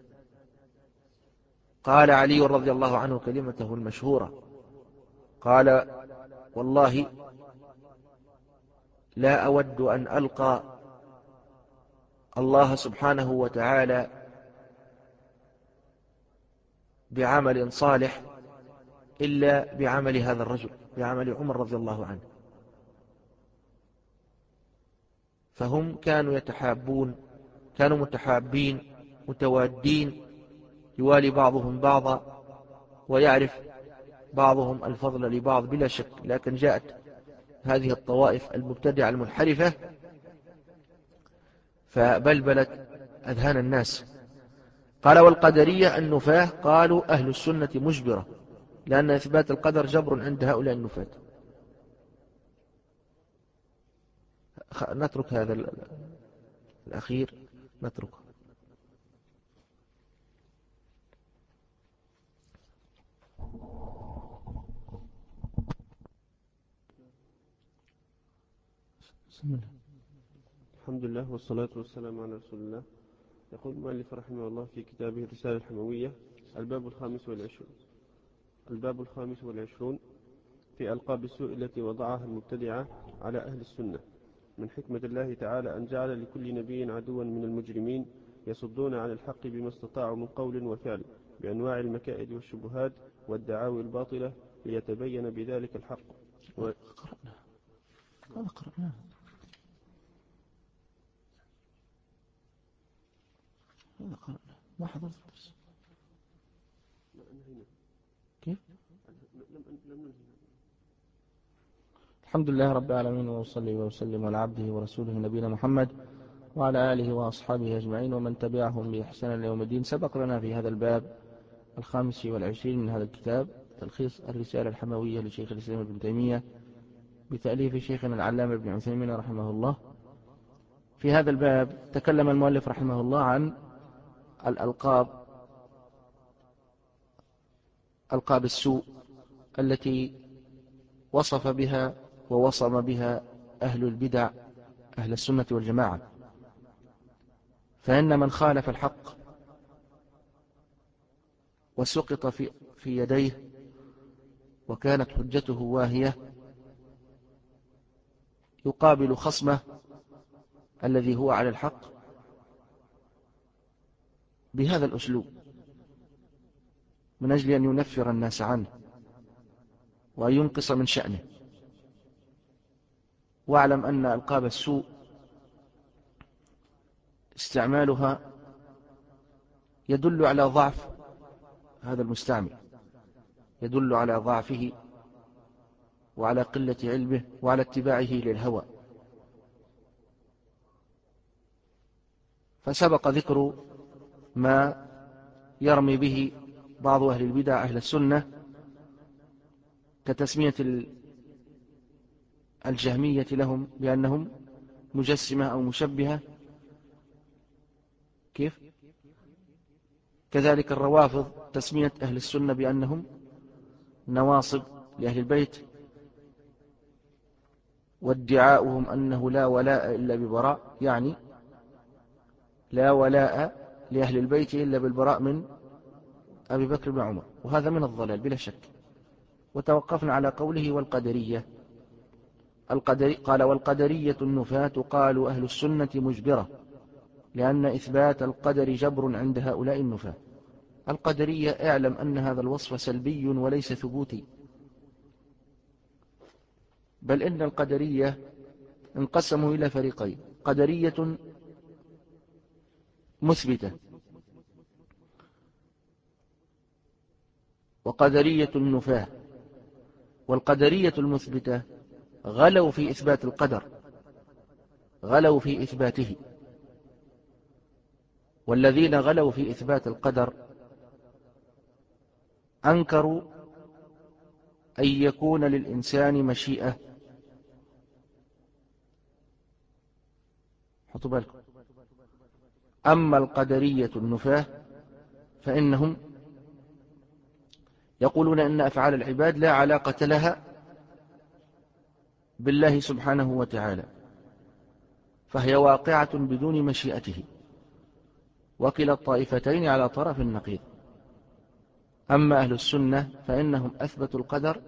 قال علي رضي الله عنه كلمته المشهورة، قال والله لا أود أن ألقى الله سبحانه وتعالى بعمل صالح إلا بعمل هذا الرجل، بعمل عمر رضي الله عنه. فهم كانوا يتحابون، كانوا متحابين متوادين، يوالي بعضهم بعضا ويعرف بعضهم الفضل لبعض بلا شك. لكن جاءت هذه الطوائف المبتدعة المنحرفة فبلبلت أذهان الناس. قال والقدرية النفاة قالوا أهل السنة مجبرة، لأن إثبات القدر جبر عند هؤلاء النفاة. نترك هذا الأخير، نتركه. بسم الله. الحمد لله والصلاة والسلام على رسول الله. يقول المؤلف رحمه الله في كتابه الرسالة الحموية: الباب الخامس والعشرون الباب الخامس والعشرون في ألقاب السوء التي وضعها المبتدعة على أهل السنة. من حكمة الله تعالى أن جعل لكل نبي عدوا من المجرمين يصدون عن الحق بما استطاعوا من قول وفعل بأنواع المكائد والشبهات والدعاوي الباطلة ليتبين بذلك الحق. و... قرأنا هذا قرأناه هذا قرأنا ما حضرت الدرس. كيف؟ الحمد لله رب العالمين، وصلي وسلم على عبده ورسوله نبينا محمد وعلى آله وأصحابه أجمعين ومن تبعهم بإحسان إلى يوم الدين. سبق لنا في هذا الباب الخامس والعشرين من هذا الكتاب تلخيص الرسالة الحموية لشيخ الإسلام ابن تيمية بتأليف شيخنا العلامة ابن عثيمين رحمه الله. في هذا الباب تكلم المؤلف رحمه الله عن الألقاب ألقاب السوء التي وصف بها ووصم بها أهل البدع أهل السنة والجماعة. فإن من خالف الحق وسقط في, في يديه وكانت حجته واهية يقابل خصمه الذي هو على الحق بهذا الأسلوب من أجل أن ينفر الناس عنه وأن ينقص من شأنه. واعلم أن ألقاب السوء استعمالها يدل على ضعف هذا المستعمل، يدل على ضعفه وعلى قلة علمه وعلى اتباعه للهوى. فسبق ذكر ما يرمي به بعض أهل البدع أهل السنة كتسمية الجهمية لهم بأنهم مجسمة أو مشبهة، كيف؟ كذلك الروافض تسمية أهل السنة بأنهم نواصب لأهل البيت، وادعاؤهم أنه لا ولاء إلا ببراء، يعني لا ولاء لأهل البيت إلا بالبراء من أبي بكر بن عمر، وهذا من الضلال بلا شك. وتوقفنا على قوله والقدرية. القدري قال والقدرية النفاة قالوا أهل السنة مجبرة لأن إثبات القدر جبر عند هؤلاء النفاة. القدرية اعلم أن هذا الوصف سلبي وليس ثبوتي، بل إن القدرية انقسموا إلى فريقين: قدرية مثبتة وقدرية النفاة. والقدرية المثبتة غلوا في إثبات القدر، غلوا في إثباته. والذين غلوا في إثبات القدر أنكروا أن يكون للإنسان مشيئة. حطوا بالكم. أما القدرية النفاة فإنهم يقولون إن أفعال العباد لا علاقة لها بالله سبحانه وتعالى، فهي واقعة بدون مشيئته. وكلا الطائفتين على طرف النقيض. أما أهل السنة فإنهم أثبتوا القدر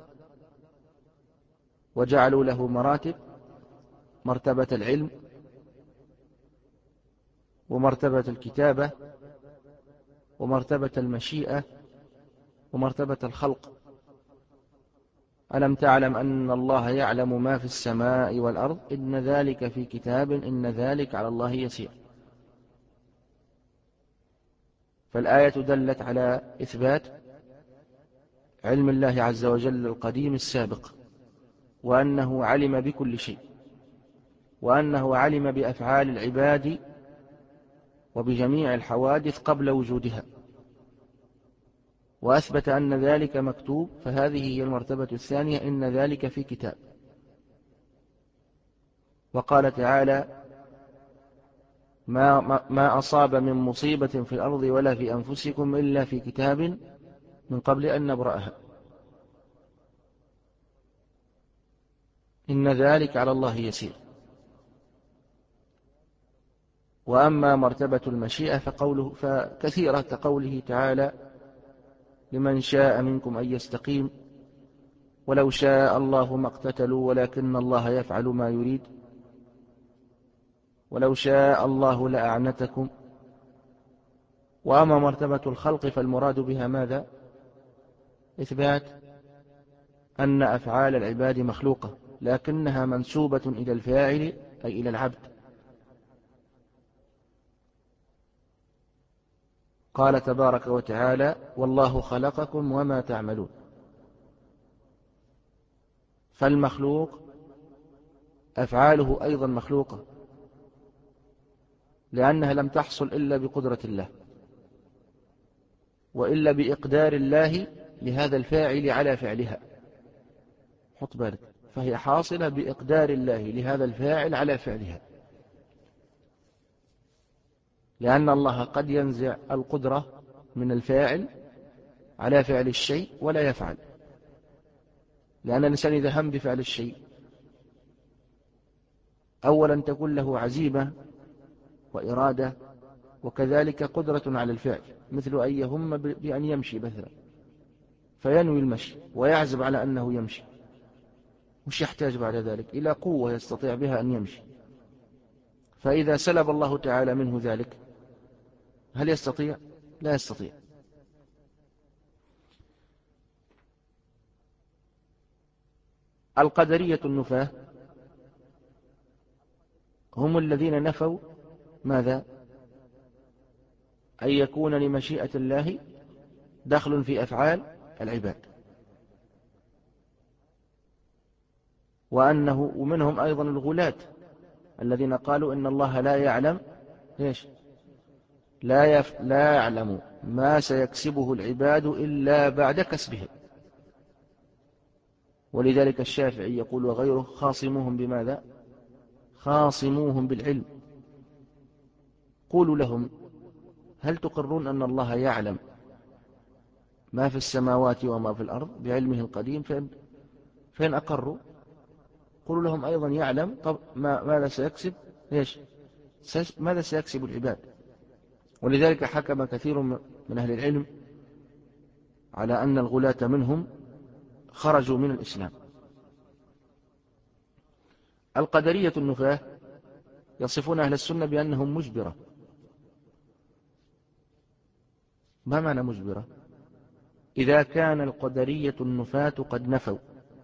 وجعلوا له مراتب: مرتبة العلم ومرتبة الكتابة ومرتبة المشيئة ومرتبة الخلق. ألم تعلم أن الله يعلم ما في السماء والأرض إن ذلك في كتاب إن ذلك على الله يسير. فالآية دلت على إثبات علم الله عز وجل القديم السابق، وأنه علم بكل شيء، وأنه علم بأفعال العباد وبجميع الحوادث قبل وجودها، وأثبت أن ذلك مكتوب. فهذه هي المرتبة الثانية: إن ذلك في كتاب. وقال تعالى: ما, ما أصاب من مصيبة في الأرض ولا في أنفسكم إلا في كتاب من قبل أن نبرأها إن ذلك على الله يسير. وأما مرتبة المشيئة فقوله فكثيرة كقوله تعالى لمن شاء منكم أن يستقيم ولو شاء الله ما اقتتلوا ولكن الله يفعل ما يريد ولو شاء الله لأعنتكم. وأما مرتبة الخلق فالمراد بها ماذا؟ إثبات أن أفعال العباد مخلوقة لكنها منسوبة إلى الفاعل أي إلى العبد. قال تبارك وتعالى والله خلقكم وما تعملون. فالمخلوق أفعاله أيضا مخلوقة لأنها لم تحصل إلا بقدرة الله وإلا بإقدار الله لهذا الفاعل على فعلها. حط بالك، فهي حاصلة بإقدار الله لهذا الفاعل على فعلها، لأن الله قد ينزع القدرة من الفاعل على فعل الشيء ولا يفعل، لأن الإنسان إذا هم بفعل الشيء أولا تكون له عزيمة وإرادة وكذلك قدرة على الفعل، مثل أن يهم بأن يمشي مثلا فينوي المشي ويعزم على أنه يمشي، مش يحتاج بعد ذلك إلى قوة يستطيع بها أن يمشي. فإذا سلب الله تعالى منه ذلك هل يستطيع؟ لا يستطيع. القدرية النفاة هم الذين نفوا ماذا؟ أن يكون لمشيئة الله دخل في أفعال العباد، وأنه ومنهم أيضا الغلاة الذين قالوا إن الله لا يعلم إيش؟ لا, يف... لا يعلم ما سيكسبه العباد إلا بعد كسبهم. ولذلك الشافعي يقول وغيره خاصموهم بماذا؟ خاصموهم بالعلم. قولوا لهم هل تقرون أن الله يعلم ما في السماوات وما في الأرض بعلمه القديم؟ فإن, فإن أقروا قولوا لهم أيضا يعلم طب ما... ماذا سيكسب إيش؟ ماذا سيكسب العباد. ولذلك حكم كثير من أهل العلم على أن الغلاة منهم خرجوا من الإسلام. القدرية النفاة يصفون أهل السنة بأنهم مجبرة. ما معنى مجبرة؟ إذا كان القدرية النفاة قد نفوا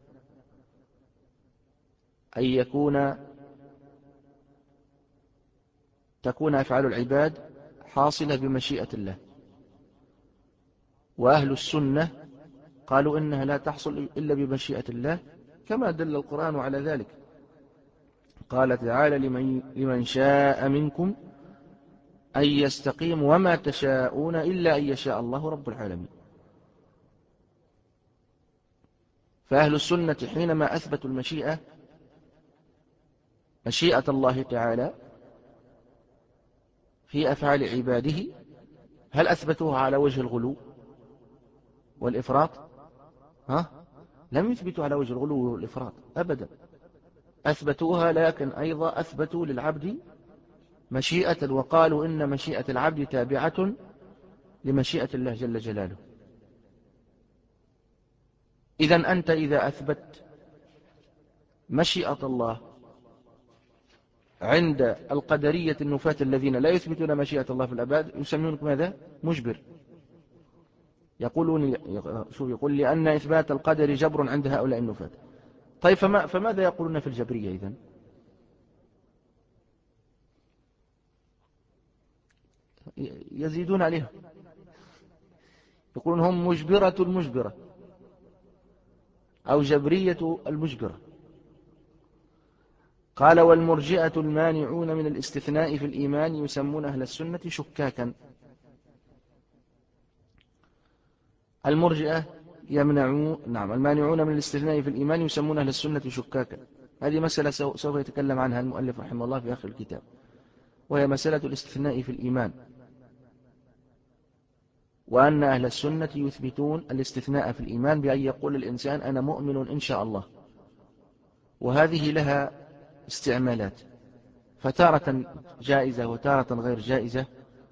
أن يكون تكون أفعال العباد حاصلة بمشيئة الله، وأهل السنة قالوا إنها لا تحصل إلا بمشيئة الله كما دل القرآن على ذلك. قال تعالى لمن, لمن شاء منكم أن يستقيم وما تشاءون إلا أن يشاء الله رب العالمين. فأهل السنة حينما أثبتوا المشيئة مشيئة الله تعالى في أفعال عباده هل أثبتوها على وجه الغلو والإفراط؟ ها؟ لم يثبتوا على وجه الغلو والإفراط أبدا، أثبتوها لكن أيضا أثبتوا للعبد مشيئة، وقالوا إن مشيئة العبد تابعة لمشيئة الله جل جلاله. إذن أنت إذا أثبت مشيئة الله عند القدرية النفاة الذين لا يثبتون مشيئة الله في العباد يسمونك ماذا؟ مجبر. يقولون شوف يقول لأن إثبات القدر جبر عند هؤلاء النفاة. طيب فما فماذا يقولون في الجبرية إذن؟ يزيدون عليهم، يقولون هم مجبرة المجبرة أو جبرية المجبرة. قال والمرجئة المانعون من الاستثناء في الإيمان يسمون أهل السنة شكاكا. المرجئة يمنعون نعم المانعون من الاستثناء في الإيمان يسمون أهل السنة شكاكا. هذه مسألة سوف يتكلم عنها المؤلف رحمه الله في آخر الكتاب، وهي مسألة الاستثناء في الإيمان، وأن أهل السنة يثبتون الاستثناء في الإيمان بأن يقول الإنسان أنا مؤمن إن شاء الله، وهذه لها استعمالات. فتارة جائزة وتارة غير جائزة.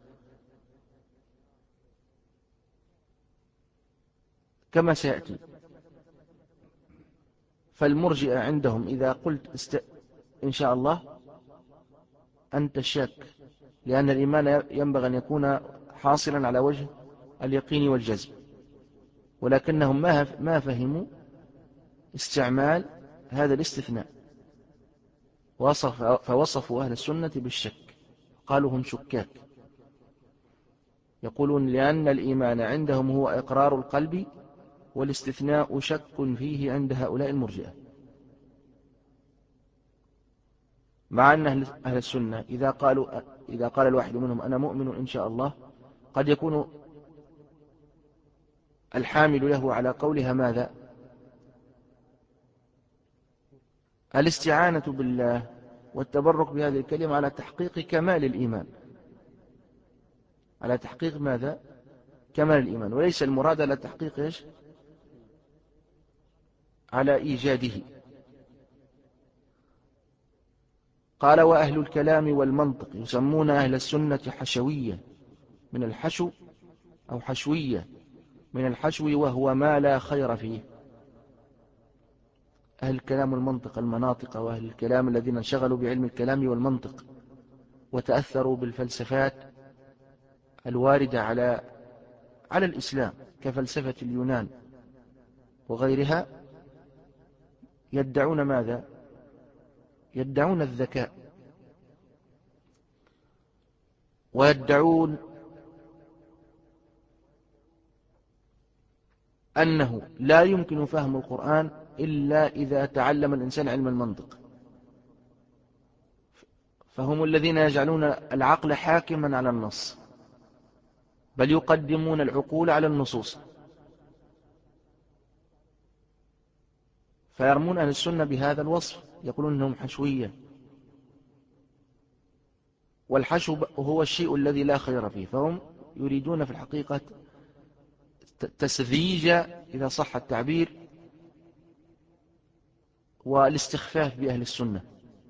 كما سيأتي. فالمرجئة عندهم إذا قلت است... إن شاء الله أنت شاك، لأن الإيمان ينبغي أن يكون حاصلا على وجه اليقين والجزم، ولكنهم ما فهموا استعمال هذا الاستثناء، وصف فوصفوا أهل السنة بالشك، قالوا هم شكاك. يقولون لأن الإيمان عندهم هو إقرار القلب، والاستثناء شك فيه عند هؤلاء المرجئة. مع أن أهل السنة إذا قالوا إذا قال الواحد منهم أنا مؤمن إن شاء الله، قد يكون الحامل له على قولها ماذا؟ الاستعانة بالله والتبرك بهذه الكلمة على تحقيق كمال الإيمان، على تحقيق ماذا؟ كمال الإيمان، وليس المراد على تحقيق إيش؟ على إيجاده. قال وأهل الكلام والمنطق يسمون أهل السنة حشوية من الحشو، أو حشوية من الحشو، وهو ما لا خير فيه. أهل الكلام والمنطق المناطق، وأهل الكلام الذين انشغلوا بعلم الكلام والمنطق وتأثروا بالفلسفات الواردة على على الإسلام كفلسفة اليونان وغيرها، يدعون ماذا؟ يدعون الذكاء، ويدعون أنه لا يمكن فهم القرآن إلا إذا تعلم الإنسان علم المنطق. فهم الذين يجعلون العقل حاكما على النص، بل يقدمون العقول على النصوص. فيرمون أهل السنة بهذا الوصف، يقولون أنهم حشوية، والحشو هو الشيء الذي لا خير فيه. فهم يريدون في الحقيقة تسذيج، إذا صح التعبير، والاستخفاف بأهل السنة،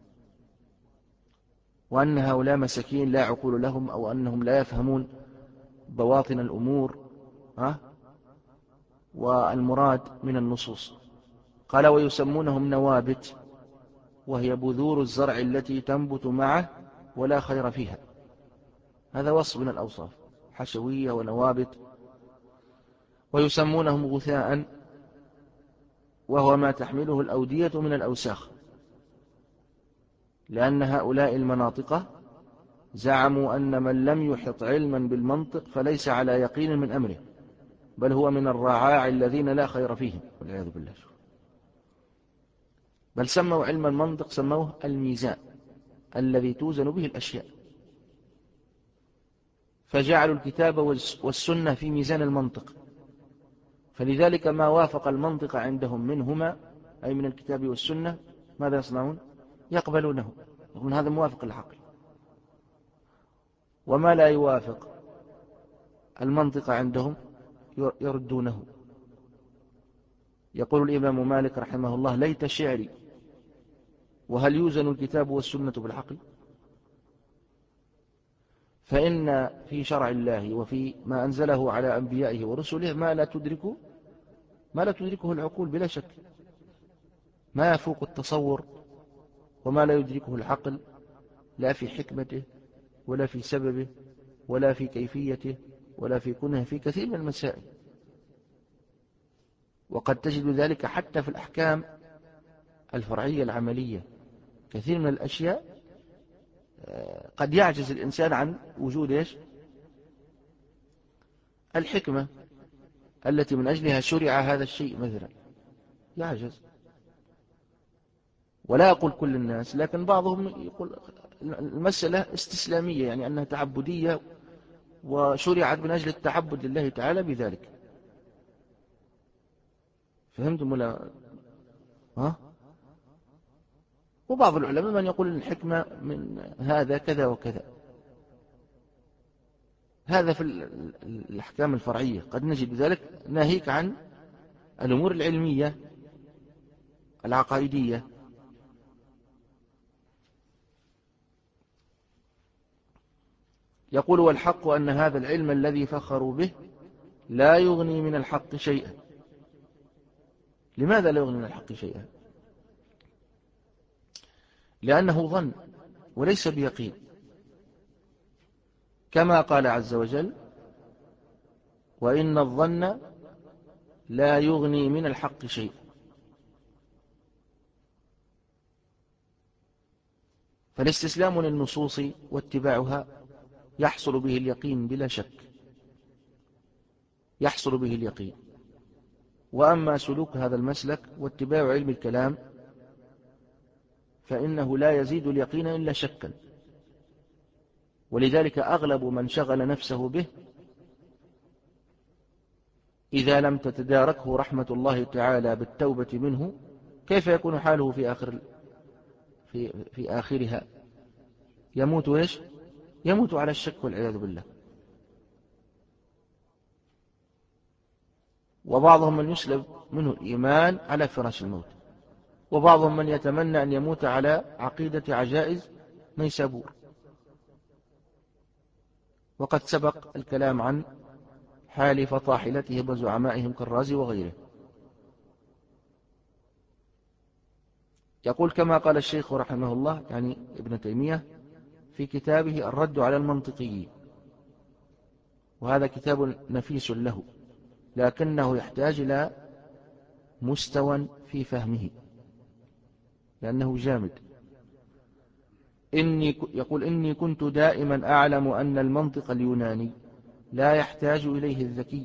وأن هؤلاء مساكين لا عقول لهم، أو أنهم لا يفهمون بواطن الأمور ها والمراد من النصوص. قال ويسمونهم نوابت، وهي بذور الزرع التي تنبت معه ولا خير فيها. هذا وصف من الأوصاف، حشوية ونوابت. ويسمونهم غثاء، وهو ما تحمله الأودية من الأوساخ، لأن هؤلاء المناطقة زعموا أن من لم يحط علما بالمنطق فليس على يقين من أمره، بل هو من الرعاع الذين لا خير فيهم والعياذ بالله. بل سموا علم المنطق سموه الميزان الذي توزن به الأشياء، فجعلوا الكتاب والسنة في ميزان المنطق. فلذلك ما وافق المنطق عندهم منهما، أي من الكتاب والسنة، ماذا يصنعون؟ يقبلونه، يقولون هذا موافق للعقل. وما لا يوافق المنطق عندهم يردونه. يقول الإمام مالك رحمه الله ليت شعري، وهل يوزن الكتاب والسنة بالعقل؟ فإن في شرع الله وفي ما أنزله على أنبيائه ورسله ما لا تدركه ما لا تدركه العقول بلا شك، ما يفوق التصور، وما لا يدركه العقل، لا في حكمته ولا في سببه ولا في كيفيته ولا في كنه، في كثير من المسائل. وقد تجد ذلك حتى في الأحكام الفرعية العملية، كثير من الأشياء قد يعجز الإنسان عن وجود إيش؟ الحكمة التي من أجلها شرع هذا الشيء مثلا، يعجز. ولا أقول كل الناس، لكن بعضهم يقول المسألة استسلامية، يعني أنها تعبدية وشرعت من أجل التعبد لله تعالى بذلك. فهمتم ولا ها؟ وبعض العلماء من يقول الحكمة من هذا كذا وكذا. هذا في الأحكام الفرعية قد نجد ذلك، ناهيك عن الأمور العلمية العقائدية. يقول والحق أن هذا العلم الذي فخروا به لا يغني من الحق شيئا. لماذا لا يغني من الحق شيئا؟ لأنه ظن وليس بيقين، كما قال عز وجل وإن الظن لا يغني من الحق شيئا. فالاستسلام للنصوص واتباعها يحصل به اليقين بلا شك، يحصل به اليقين. وأما سلوك هذا المسلك واتباع علم الكلام فإنه لا يزيد اليقين إلا شكا. ولذلك أغلب من شغل نفسه به إذا لم تتداركه رحمة الله تعالى بالتوبة منه كيف يكون حاله في آخر في, في آخرها؟ يموت إيش؟ يموت على الشك والعياذ بالله. وبعضهم من يسلب منه الإيمان على فراش الموت، وبعضهم من يتمنى أن يموت على عقيدة عجائز نيسابور. وقد سبق الكلام عن حال فطاحلتهم وزعمائهم كالرازي وغيره. يقول كما قال الشيخ رحمه الله يعني ابن تيمية في كتابه الرد على المنطقيين، وهذا كتاب نفيس له لكنه يحتاج إلى مستوى في فهمه لأنه جامد. إني يقول إني كنت دائما أعلم أن المنطق اليوناني لا يحتاج إليه الذكي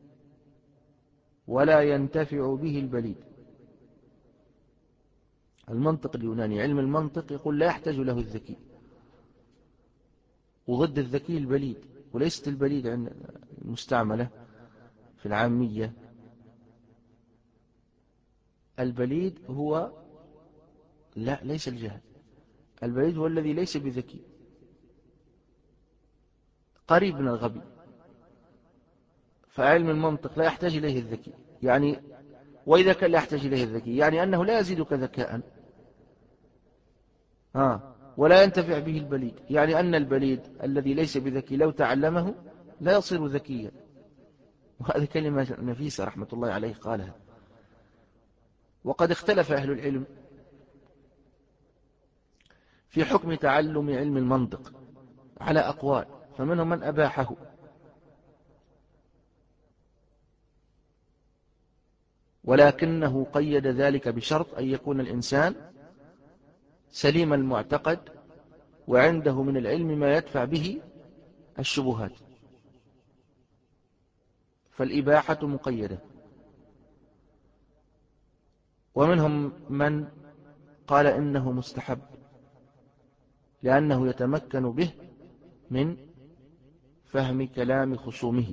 ولا ينتفع به البليد. المنطق اليوناني علم المنطق يقول لا يحتاج له الذكي، وضد الذكي البليد، وليست البليد عند المستعملة في العامية. البليد هو لا ليس الجهل، البليد هو الذي ليس بذكي، قريب من الغبي. فعلم المنطق لا يحتاج إليه الذكي، يعني وإذا كان لا يحتاج إليه الذكي يعني أنه لا يزيدك ذكاء آه. ولا ينتفع به البليد، يعني أن البليد الذي ليس بذكي لو تعلمه لا يصير ذكيا. وهذه كلمة نفيسة رحمة الله عليه قالها. وقد اختلف أهل العلم في حكم تعلم علم المنطق على أقوال، فمنهم من أباحه ولكنه قيد ذلك بشرط أن يكون الإنسان سليم المعتقد وعنده من العلم ما يدفع به الشبهات، فالإباحة مقيدة. ومنهم من قال إنه مستحب لأنه يتمكن به من فهم كلام خصومه،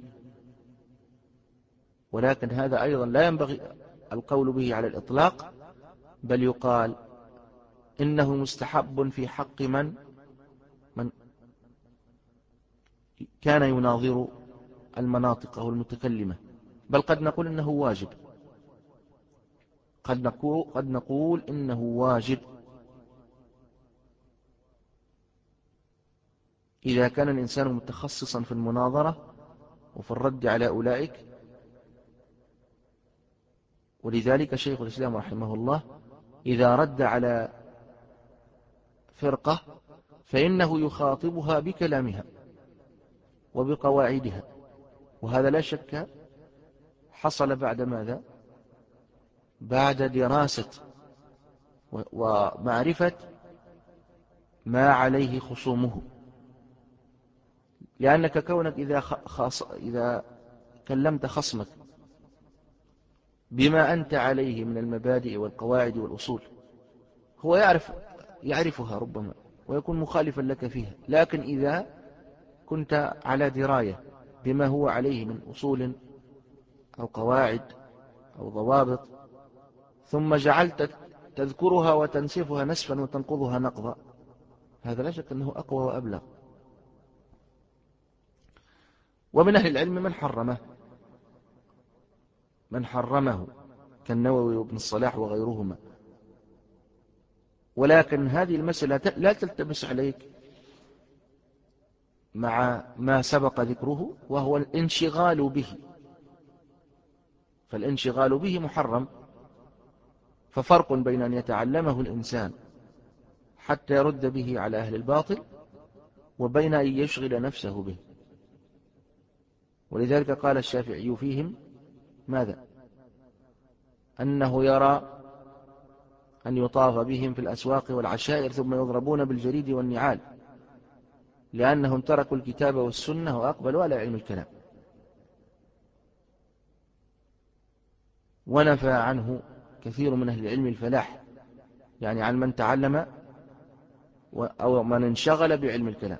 ولكن هذا أيضا لا ينبغي القول به على الإطلاق، بل يقال إنه مستحب في حق من من كان يناظر المناطق أو المتكلمة، بل قد نقول إنه واجب، قد نقول, قد نقول إنه واجب إذا كان الإنسان متخصصا في المناظرة وفي الرد على أولئك. ولذلك شيخ الإسلام رحمه الله إذا رد على فرقة فإنه يخاطبها بكلامها وبقواعدها، وهذا لا شك حصل بعد ماذا؟ بعد دراسة ومعرفة ما عليه خصومه. لأنك كونك إذا, خاص إذا كلمت خصمك بما أنت عليه من المبادئ والقواعد والأصول هو يعرف يعرفها ربما ويكون مخالفا لك فيها، لكن إذا كنت على دراية بما هو عليه من أصول أو قواعد أو ضوابط ثم جعلت تذكرها وتنسفها نسفا وتنقضها نقضا، هذا لا شك أنه أقوى وأبلغ. ومن أهل العلم من حرمه من حرمه كالنووي وابن الصلاح وغيرهما. ولكن هذه المسألة لا تلتبس عليك مع ما سبق ذكره، وهو الانشغال به، فالانشغال به محرم. ففرق بين أن يتعلمه الإنسان حتى يرد به على أهل الباطل، وبين أن يشغل نفسه به. ولذلك قال الشافعي فيهم ماذا؟ أنه يرى أن يطاف بهم في الأسواق والعشائر ثم يضربون بالجريد والنعال، لأنهم تركوا الكتاب والسنة وأقبلوا على علم الكلام. ونفى عنه كثير من أهل العلم الفلاح، يعني عن من تعلم أو من انشغل بعلم الكلام.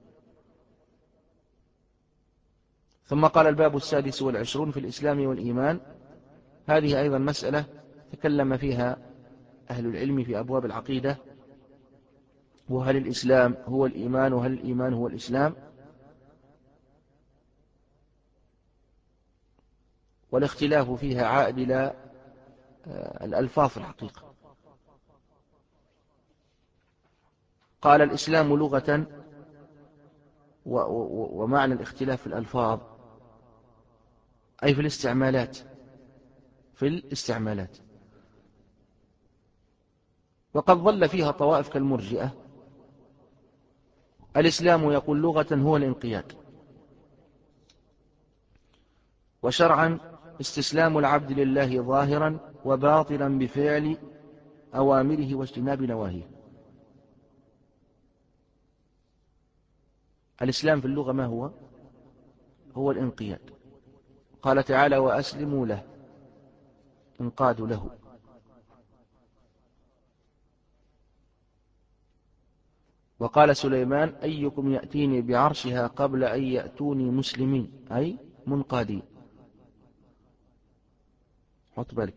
ثم قال الباب السادس والعشرون في الإسلام والإيمان. هذه أيضا مسألة تكلم فيها أهل العلم في أبواب العقيدة، وهل الإسلام هو الإيمان وهل الإيمان هو الإسلام، والاختلاف فيها عائد إلى الألفاظ الحقيقة. قال الإسلام لغة، ومعنى الاختلاف في الألفاظ أي في الاستعمالات، في الاستعمالات. وقد ظل فيها طوائف كالمرجئة. الإسلام يقول لغة هو الانقياد، وشرعا استسلام العبد لله ظاهرا وباطلا بفعل أوامره واجتناب نواهيه. الإسلام في اللغة ما هو؟ هو الانقياد. قال تعالى وأسلموا له، انقادوا له. وقال سليمان أيكم يأتيني بعرشها قبل أن يأتوني مسلمين، أي منقادين. حط بالك.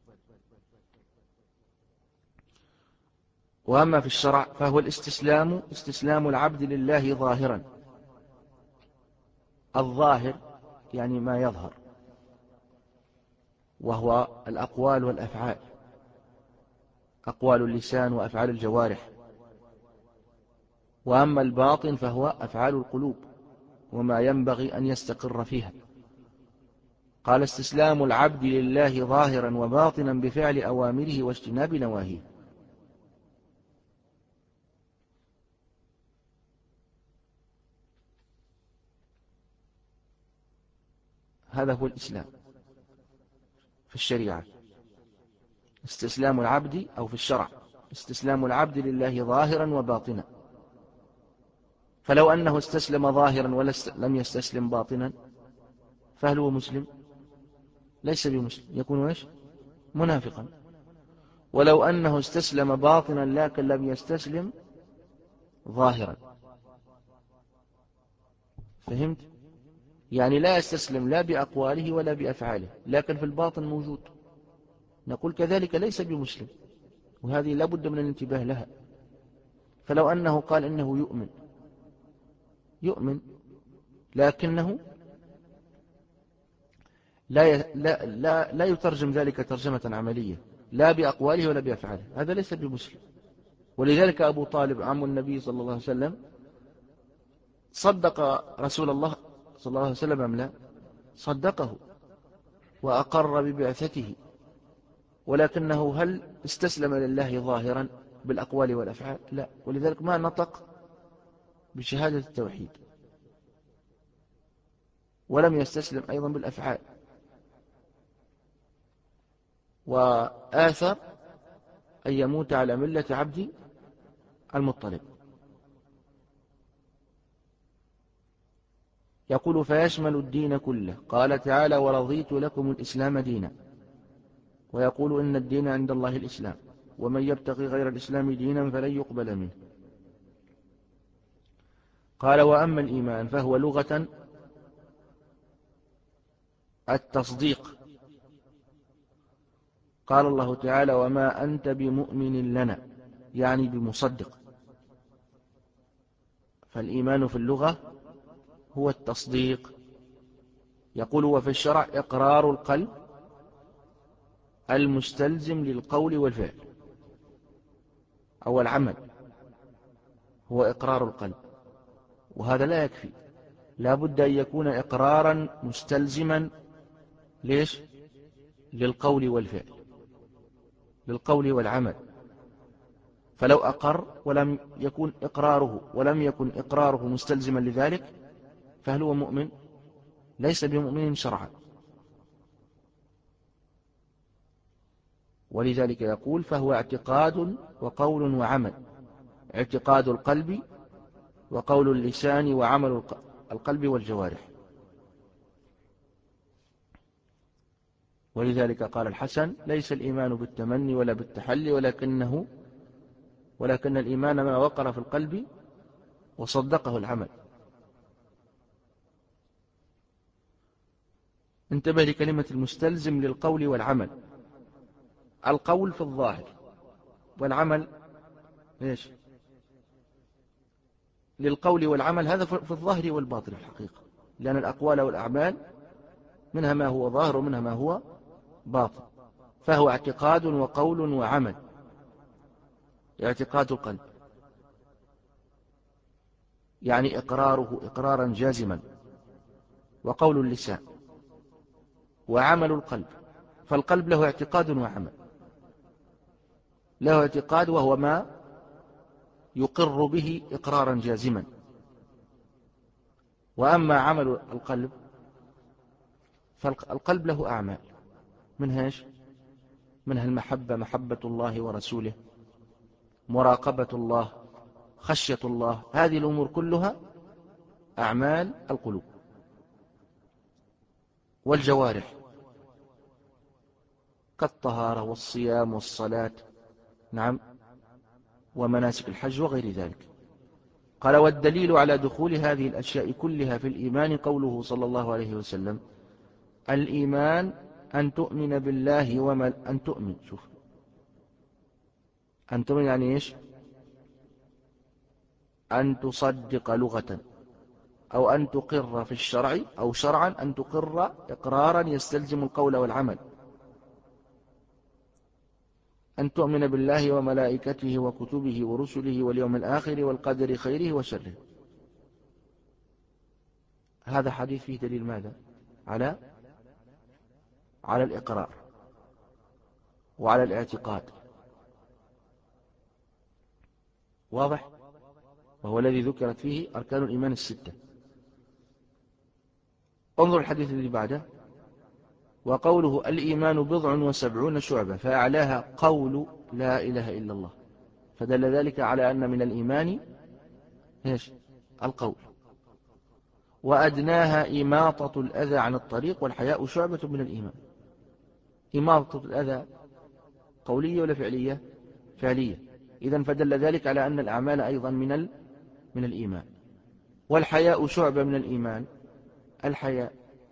وأما في الشرع فهو الاستسلام استسلام العبد لله ظاهرا. الظاهر يعني ما يظهر، وهو الأقوال والأفعال، أقوال اللسان وأفعال الجوارح. وأما الباطن فهو أفعال القلوب وما ينبغي أن يستقر فيها. قال استسلام العبد لله ظاهرا وباطنا بفعل أوامره واجتناب نواهيه. هذا هو الإسلام في الشريعة، استسلام العبد، أو في الشرع استسلام العبد لله ظاهرا وباطنا. فلو أنه استسلم ظاهرا ولم يستسلم باطنا فهل هو مسلم؟ ليس بمسلم، يكون إيش؟ منافقا. ولو أنه استسلم باطنا لكن لم يستسلم ظاهرا، فهمت؟ يعني لا يستسلم لا بأقواله ولا بأفعاله، لكن في الباطن موجود، نقول كذلك ليس بمسلم. وهذه لا بد من الانتباه لها. فلو أنه قال إنه يؤمن يؤمن لكنه لا لا لا, لا يترجم ذلك ترجمة عملية، لا بأقواله ولا بأفعاله، هذا ليس بمسلم. ولذلك أبو طالب عم النبي صلى الله عليه وسلم صدق رسول الله صلى الله عليه وسلم أم لا؟ صدقه وأقر ببعثته، ولكنه هل استسلم لله ظاهرا بالأقوال والأفعال؟ لا. ولذلك ما نطق بشهادة التوحيد، ولم يستسلم أيضا بالأفعال، وآثر أن يموت على ملة عبد المطلب. يقول فيشمل الدين كله. قال تعالى ورضيت لكم الإسلام دينا. ويقول إن الدين عند الله الإسلام، ومن يبتغي غير الإسلام دينا فلن يقبل منه. قال وأما الإيمان فهو لغة التصديق. قال الله تعالى وما أنت بمؤمن لنا، يعني بمصدق. فالإيمان في اللغة هو التصديق. يقول وفي الشرع إقرار القلب المستلزم للقول والفعل، أو العمل هو إقرار القلب، وهذا لا يكفي، لا بد أن يكون إقرارا مستلزما ليش؟ للقول والفعل، للقول والعمل. فلو أقر ولم يكن إقراره ولم يكن إقراره مستلزما لذلك فهل هو مؤمن؟ ليس بمؤمن شرعا. ولذلك يقول فهو اعتقاد وقول وعمل، اعتقاد القلب وقول اللسان وعمل القلب والجوارح. ولذلك قال الحسن ليس الإيمان بالتمني ولا بالتحلي ولكنه ولكن الإيمان ما وقر في القلب وصدقه العمل. انتبه لكلمة المستلزم للقول والعمل، القول في الظاهر والعمل إيش؟ للقول والعمل، هذا في الظاهر والباطن في الحقيقة، لأن الأقوال والأعمال منها ما هو ظاهر ومنها ما هو باطن. فهو اعتقاد وقول وعمل، اعتقاد القلب يعني إقراره إقرارا جازما، وقول اللسان وعمل القلب. فالقلب له اعتقاد وعمل، له اعتقاد وهو ما يقر به إقرارا جازما، وأما عمل القلب فالقلب له أعمال، منها إيش؟ منها المحبة، محبة الله ورسوله، مراقبة الله، خشية الله، هذه الأمور كلها أعمال القلوب. والجوارح كالطهارة والصيام والصلاة، نعم، ومناسك الحج وغير ذلك. قال والدليل على دخول هذه الأشياء كلها في الإيمان قوله صلى الله عليه وسلم الإيمان أن تؤمن بالله ومل أن تؤمن شوف أن تؤمن يعني إيش؟ أن تصدق لغة، أو أن تقر في الشرع، أو شرعا أن تقر إقرارا يستلزم القول والعمل. أن تؤمن بالله وملائكته وكتبه ورسله واليوم الآخر والقدر خيره وشره. هذا حديث فيه دليل ماذا؟ على على الإقرار وعلى الاعتقاد، واضح؟ وهو الذي ذكرت فيه أركان الإيمان الستة. انظر الحديث الذي بعده وقوله الإيمان بضع وسبعون شعبة فأعلاها قول لا إله إلا الله، فدل ذلك على أن من الإيمان إيش؟ القول. وأدناها إماطة الأذى عن الطريق، والحياء شعبة من الإيمان. إماطة الأذى قولية ولا فعلية؟ فعلية. إذن فدل ذلك على أن الأعمال أيضا من من الإيمان. والحياء شعبة من الإيمان. الحياء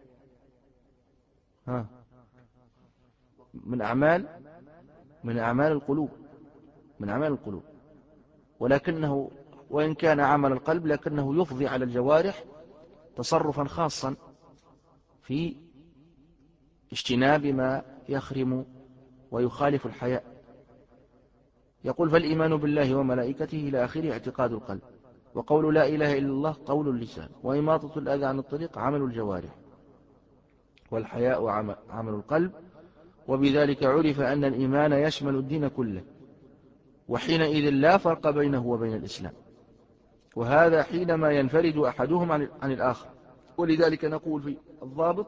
ها من أعمال من أعمال القلوب، من أعمال القلوب، ولكنه وإن كان عمل القلب لكنه يفضي على الجوارح تصرفا خاصا في اجتناب ما يخرم ويخالف الحياء. يقول فالإيمان بالله وملائكته إلى آخره اعتقاد القلب، وقول لا إله إلا الله قول اللسان، وإماطة الأذى عن الطريق عمل الجوارح، والحياء عمل القلب. وبذلك عرف أن الإيمان يشمل الدين كله، وحينئذ لا فرق بينه وبين الإسلام، وهذا حينما ينفرد أحدهم عن الآخر. ولذلك نقول في الضابط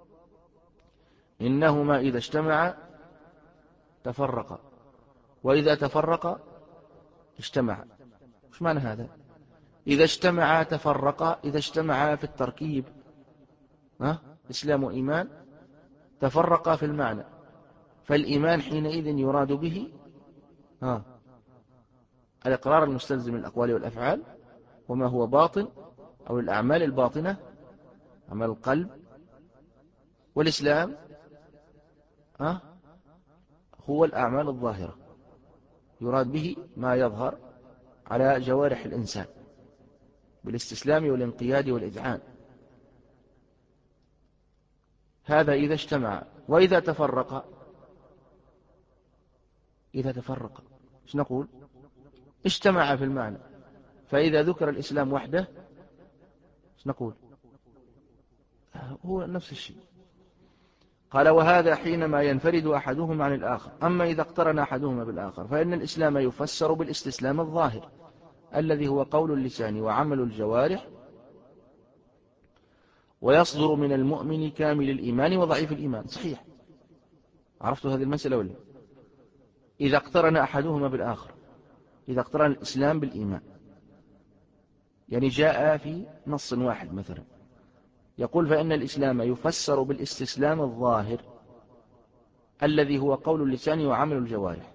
إنهما إذا اجتمعا تفرقا، وإذا تفرقا اجتمعا. مش معنى هذا؟ إذا اجتمعا تفرقا، إذا اجتمعا في التركيب ها إسلام وإيمان تفرقا في المعنى، فالإيمان حينئذ يراد به ها الإقرار المستلزم للأقوال والأفعال، وما هو باطن أو الأعمال الباطنة عمل القلب. والإسلام ها هو الأعمال الظاهرة، يراد به ما يظهر على جوارح الإنسان بالاستسلام والانقياد والإذعان. هذا إذا اجتمع. وإذا تفرق، إذا تفرق ايش نقول؟ اجتمع في المعنى. فإذا ذكر الإسلام وحده نقول هو نفس الشيء. قال وهذا حينما ينفرد أحدهما عن الآخر. أما إذا اقترن أحدهما بالآخر فإن الإسلام يفسر بالاستسلام الظاهر الذي هو قول اللسان وعمل الجوارح، ويصدر من المؤمن كامل الإيمان وضعيف الإيمان. صحيح، عرفتوا هذه المسألة ولا؟ إذا اقترن أحدهما بالآخر، إذا اقترن الإسلام بالإيمان، يعني جاء في نص واحد مثلا يقول فإن الإسلام يفسر بالاستسلام الظاهر الذي هو قول اللسان وعمل الجوارح،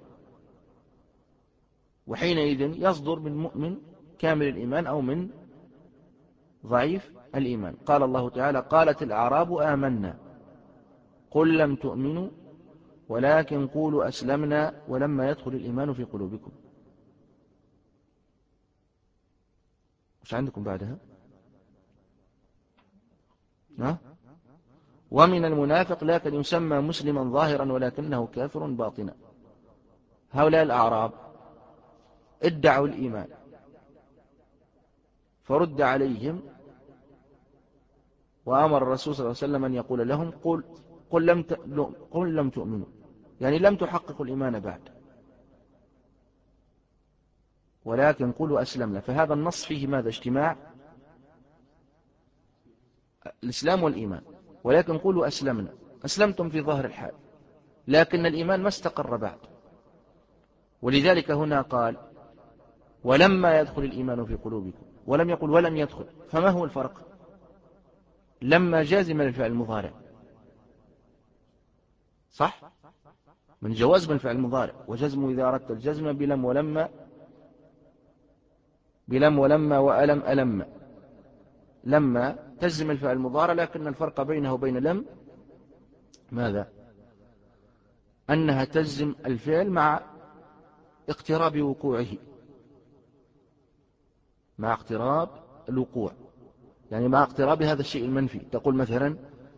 وحينئذ يصدر من مؤمن كامل الإيمان أو من ضعيف الإيمان. قال الله تعالى قالت الأعراب آمنا قل لم تؤمنوا ولكن قولوا أسلمنا ولما يدخل الإيمان في قلوبكم. مش عندكم بعدها؟ ها؟ ومن المنافق لكن يسمى مسلما ظاهرا ولكنه كافر باطنا. هؤلاء الأعراب ادعوا الإيمان فرد عليهم وأمر الرسول صلى الله عليه وسلم أن يقول لهم قل, قل, لم, قل لم تؤمنوا، يعني لم تحققوا الإيمان بعد، ولكن قولوا أسلمنا. فهذا النص فيه ماذا؟ اجتماع الإسلام والإيمان. ولكن قولوا أسلمنا، أسلمتم في ظاهر الحال لكن الإيمان ما استقر بعد. ولذلك هنا قال ولما يدخل الإيمان في قلوبكم، ولم يقل ولم يدخل. فما هو الفرق؟ لما جازم الفعل المضارع، صح؟ من جواز من الفعل المضارع، وجزم إذا أردت الجزم بلم ولما، بلم ولما وألم ألم. لما تجزم الفعل المضارع، لكن الفرق بينه وبين لم ماذا؟ أنها تجزم الفعل مع اقتراب وقوعه، مع اقتراب الوقوع، يعني مع اقتراب هذا الشيء المنفي. تقول مثلا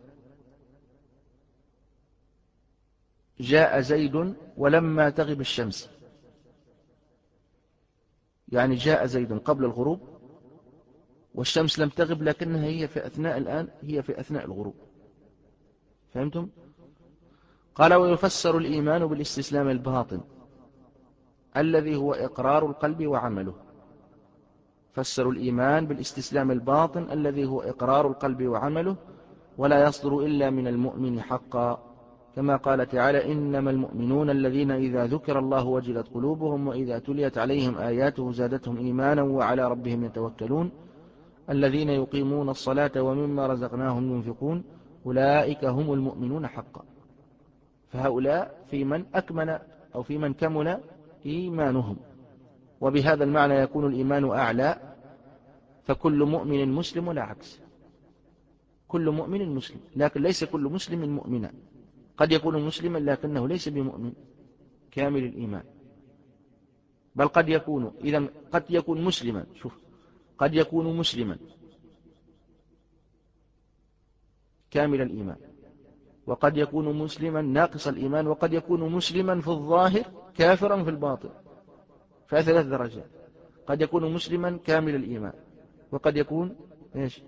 جاء زيد ولما تغب الشمس، يعني جاء زيد قبل الغروب والشمس لم تغب لكنها هي في أثناء الآن هي في أثناء الغروب. فهمتم؟ قال ويفسر الإيمان بالاستسلام الباطن الذي هو إقرار القلب وعمله. فسروا الإيمان بالاستسلام الباطن الذي هو إقرار القلب وعمله، ولا يصدر إلا من المؤمن حقا، كما قال تعالى إنما المؤمنون الذين إذا ذكر الله وجلت قلوبهم وإذا تليت عليهم آياته زادتهم إيمانا وعلى ربهم يتوكلون الذين يقيمون الصلاة ومما رزقناهم ينفقون أولئك هم المؤمنون حقا. فهؤلاء في من أكمل أو في من كمل إيمانهم. وبهذا المعنى يكون الإيمان أعلى، فكل مؤمن مسلم ولا عكس. كل مؤمن مسلم، لكن ليس كل مسلم مؤمنا. قد يكون مسلما لكنه ليس بمؤمن كامل الإيمان، بل قد يكون إذا قد يكون مسلما. شوف، قد يكون مسلما كامل الإيمان، وقد يكون مسلما ناقص الإيمان، وقد يكون مسلما في الظاهر كافرا في الباطن. فثلاث درجات: قد يكون مسلما كامل الإيمان، وقد يكون إيش؟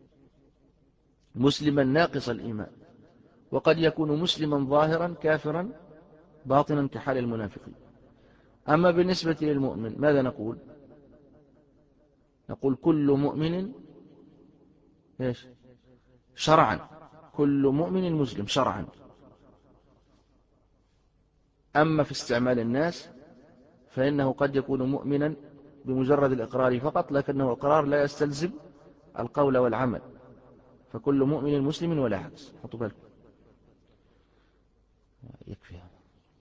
مسلما ناقص الإيمان، وقد يكون مسلما ظاهرا كافرا باطنا كحال المنافقين. أما بالنسبة للمؤمن ماذا نقول؟ نقول كل مؤمن إيش؟ شرعا، كل مؤمن مسلم شرعا. أما في استعمال الناس فإنه قد يكون مؤمنا بمجرد الإقرار فقط، لكنه إقرار لا يستلزم القول والعمل. فكل مؤمن مسلم ولا عكس. حطوا بالكم، يكفي هذا.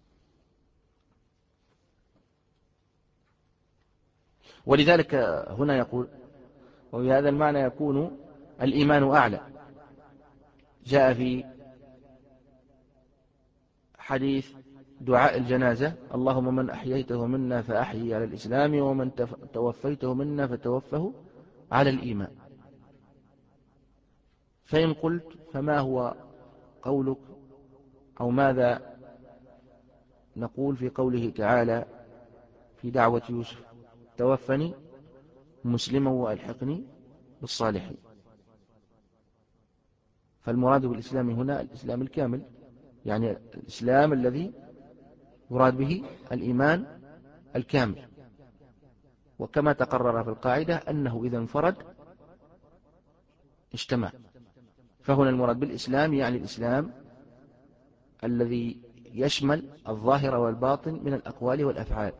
ولذلك هنا يقول وبهذا المعنى يكون الإيمان أعلى. جاء في حديث دعاء الجنازة اللهم من أحييته منا فأحيي على الإسلام ومن توفيته منا فتوفه على الإيمان. فإن قلت فما هو قولك أو ماذا نقول في قوله تعالى في دعوة يوسف توفني مسلما وألحقني بالصالحين؟ فالمراد بالإسلام هنا الإسلام الكامل، يعني الإسلام الذي يراد به الإيمان الكامل. وكما تقرر في القاعدة أنه إذا انفرد اجتمع، فهنا المراد بالإسلام يعني الإسلام الذي يشمل الظاهر والباطن من الأقوال والأفعال.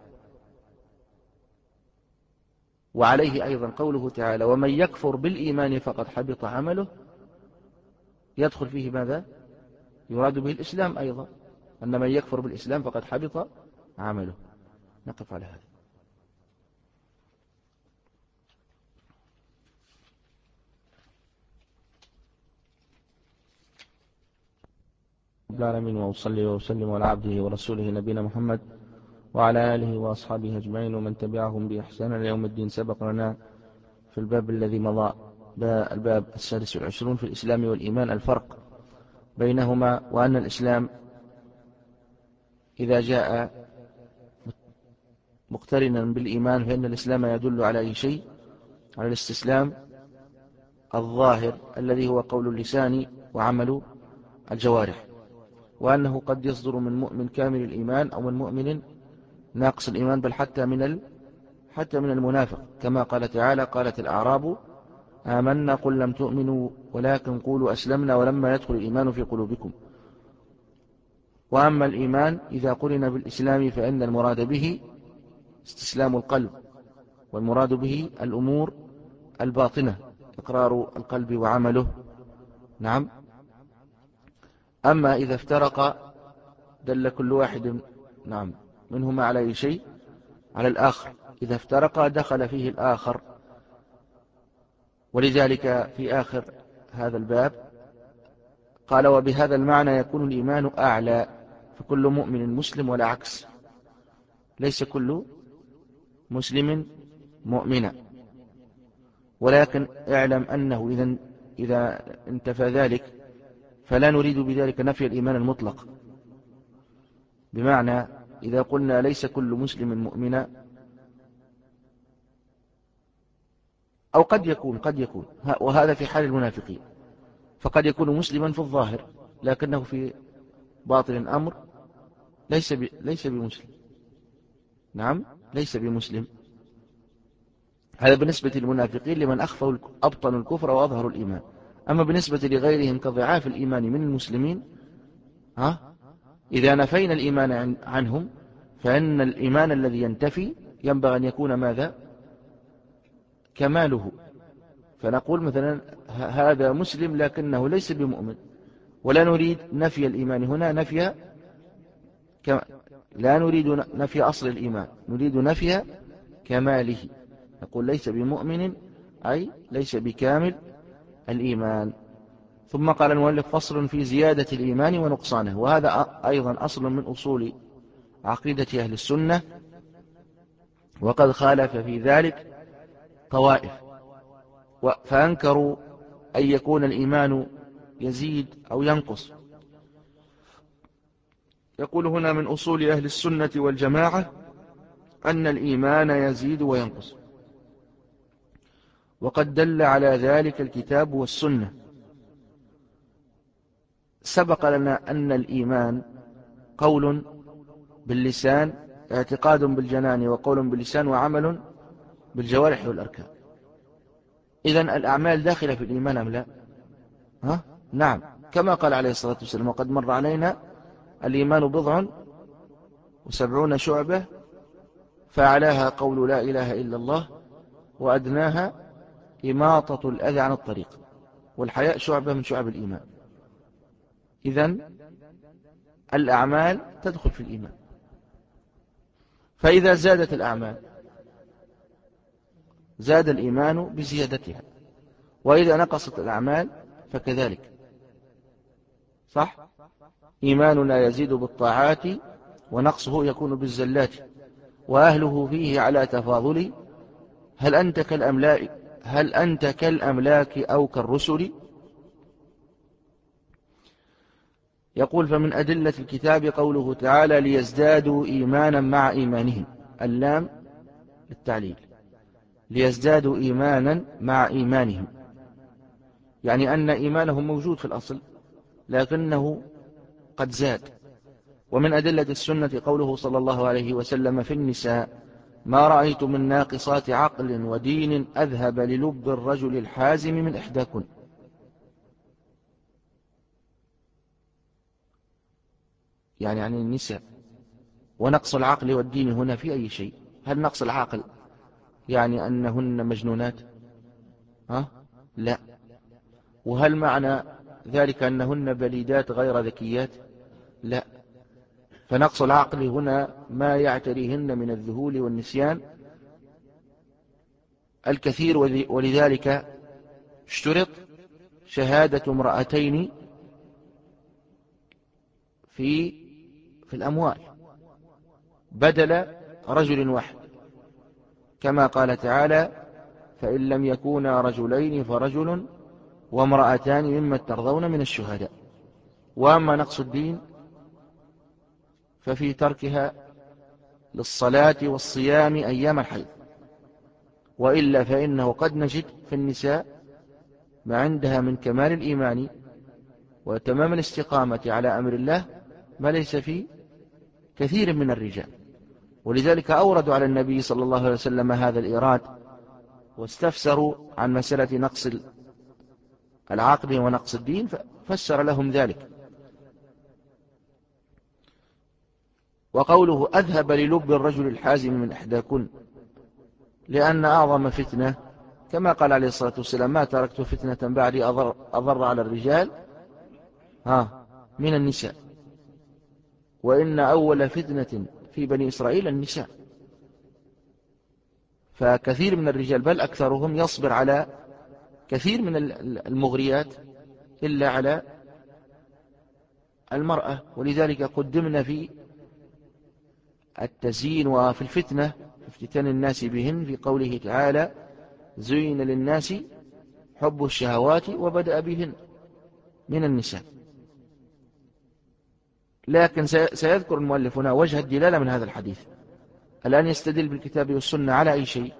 وعليه أيضا قوله تعالى ومن يكفر بالإيمان فقد حبط عمله، يدخل فيه ماذا؟ يراد به الإسلام أيضا، أن من يكفر بالإسلام فقد حبط عمله. نقف على هذا. رب العالمين، وأصلي وأسلم على عبده ورسوله نبينا محمد وعلى آله وأصحابه أجمعين ومن تبعهم بإحسان إلى يوم الدين. سبق لنا في الباب الذي مضى الباب السادس والعشرون في الإسلام والإيمان الفرق بينهما، وأن الإسلام إذا جاء مقترنا بالإيمان فإن الإسلام يدل على أي شيء؟ على الاستسلام الظاهر الذي هو قول اللسان وعمل الجوارح، وأنه قد يصدر من مؤمن كامل الإيمان أو من مؤمن ناقص الإيمان، بل حتى من ال... حتى من المنافق، كما قال تعالى قالت الأعراب آمنا قل لم تؤمنوا ولكن قولوا أسلمنا ولما يدخل الإيمان في قلوبكم. وأما الإيمان إذا قرن بالإسلام فإن المراد به استسلام القلب، والمراد به الأمور الباطنة إقرار القلب وعمله. نعم. أما إذا افترق دل كل واحد نعم منهما على أي شيء؟ على الآخر. إذا افترق دخل فيه الآخر. ولذلك في آخر هذا الباب قال وبهذا المعنى يكون الإيمان أعلى، فكل مؤمن مسلم ولا عكس، ليس كل مسلم مؤمنا، ولكن اعلم أنه إذا إذا انتفى ذلك فلا نريد بذلك نفي الإيمان المطلق، بمعنى إذا قلنا ليس كل مسلم مؤمنا، أو قد يكون قد يكون وهذا في حال المنافقين، فقد يكون مسلما في الظاهر لكنه في باطن الأمر ليس ب... ليس بمسلم. نعم ليس بمسلم. هذا بالنسبة للمنافقين لمن أخفوا أبطنوا الكفر وأظهروا الإيمان. أما بالنسبة لغيرهم كضعاف الإيمان من المسلمين، ها إذا نفينا الإيمان عنهم فإن الإيمان الذي ينتفي ينبغي أن يكون ماذا؟ كماله. فنقول مثلا هذا مسلم لكنه ليس بمؤمن، ولا نريد نفي الإيمان هنا نفي كم... لا نريد نفي أصل الإيمان، نريد نفي كماله. نقول ليس بمؤمن أي ليس بكامل الإيمان. ثم قال المؤلف فصل في زيادة الإيمان ونقصانه، وهذا أيضا أصل من أصول عقيدة أهل السنة، وقد خالف في ذلك طوائف فأنكروا أن يكون الإيمان يزيد أو ينقص. يقول هنا من أصول أهل السنة والجماعة أن الإيمان يزيد وينقص، وقد دل على ذلك الكتاب والسنة. سبق لنا أن الإيمان قول باللسان، اعتقاد بالجنان وقول باللسان وعمل بالجوارح والأركان. إذن الأعمال داخلة في الإيمان أم لا؟ ها؟ نعم، كما قال عليه الصلاة والسلام وقد مر علينا الإيمان بضع وسبعون شعبة فأعلاها قول لا إله إلا الله وأدناها إماطة الأذى عن الطريق، والحياء شعبة من شعب الإيمان. إذن الأعمال تدخل في الإيمان، فإذا زادت الأعمال زاد الإيمان بزيادتها، وإذا نقصت الأعمال فكذلك. صح؟ إيماننا يزيد بالطاعات ونقصه يكون بالزلات، وأهله فيه على تفاضل. هل أنت كالأملاك هل أنت كالأملاك أو كالرسل؟ يقول فمن أدلة الكتاب قوله تعالى ليزدادوا إيمانا مع إيمانهم، اللام للتعليل، ليزدادوا إيمانا مع إيمانهم. يعني أن إيمانهم موجود في الأصل لكنه قد زاد. ومن أدلة السنة قوله صلى الله عليه وسلم في النساء: ما رأيت من ناقصات عقل ودين أذهب للب الرجل الحازم من إحداكن. يعني عن النساء. ونقص العقل والدين هنا في أي شيء؟ هل نقص العقل يعني أنهن مجنونات؟ ها؟ لا. وهل معنى ذلك أنهن بليدات غير ذكيات؟ لا. فنقص العقل هنا ما يعتريهن من الذهول والنسيان الكثير، ولذلك اشترط شهادة امرأتين في في الأموال بدل رجل واحد، كما قال تعالى: فإن لم يكونا رجلين فرجل وامرأتان ممن ترضون من الشهداء. وأما نقص الدين ففي تركها للصلاة والصيام أيام الحيض، وإلا فإنه قد نجد في النساء ما عندها من كمال الإيمان وتمام الاستقامة على أمر الله ما ليس في كثير من الرجال. ولذلك أوردوا على النبي صلى الله عليه وسلم هذا الإيراد، واستفسروا عن مسألة نقص العقل ونقص الدين، ففسر لهم ذلك. وقوله: أذهب للب الرجل الحازم من إحداكن، لأن أعظم فتنة كما قال عليه الصلاة والسلام: ما تركت فتنة بعدي أضر, أضر على الرجال ها من النساء، وإن أول فتنة في بني إسرائيل النساء. فكثير من الرجال بل أكثرهم يصبر على كثير من المغريات إلا على المرأة. ولذلك قدمنا في التزيين وفي الفتنة في افتتان الناس بهن في قوله تعالى: زين للناس حب الشهوات وبدأ بهن من النساء. لكن سيذكر المؤلف هنا وجه الدلالة من هذا الحديث. الآن يستدل بالكتاب والسنة على أي شيء؟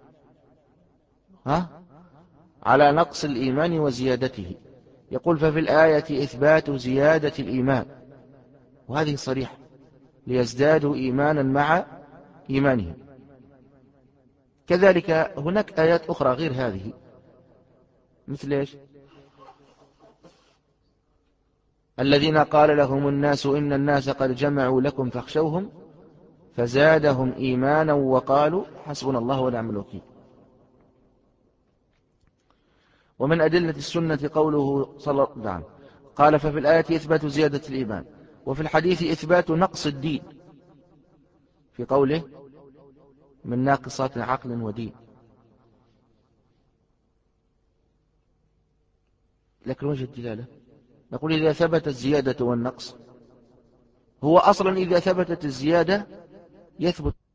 ها؟ على نقص الإيمان وزيادته. يقول: ففي الآية إثبات زيادة الإيمان، وهذه صريحة، ليزدادوا إيمانا مع إيمانهم. كذلك هناك آيات أخرى غير هذه، مثل إيش؟ الذين قال لهم الناس إن الناس قد جمعوا لكم فاخشوهم فزادهم إيمانا وقالوا حسبنا الله ونعم الوكيل. ومن أدلة السنة قوله صلى الله عليه وسلم قال: ففي الآية إثبات زيادة الإيمان، وفي الحديث إثبات نقص الدين، في قوله: من ناقصات عقل ودين. لكن وجه الدلالة نقول: إذا ثبت الزيادة والنقص، هو أصلا إذا ثبتت الزيادة يثبت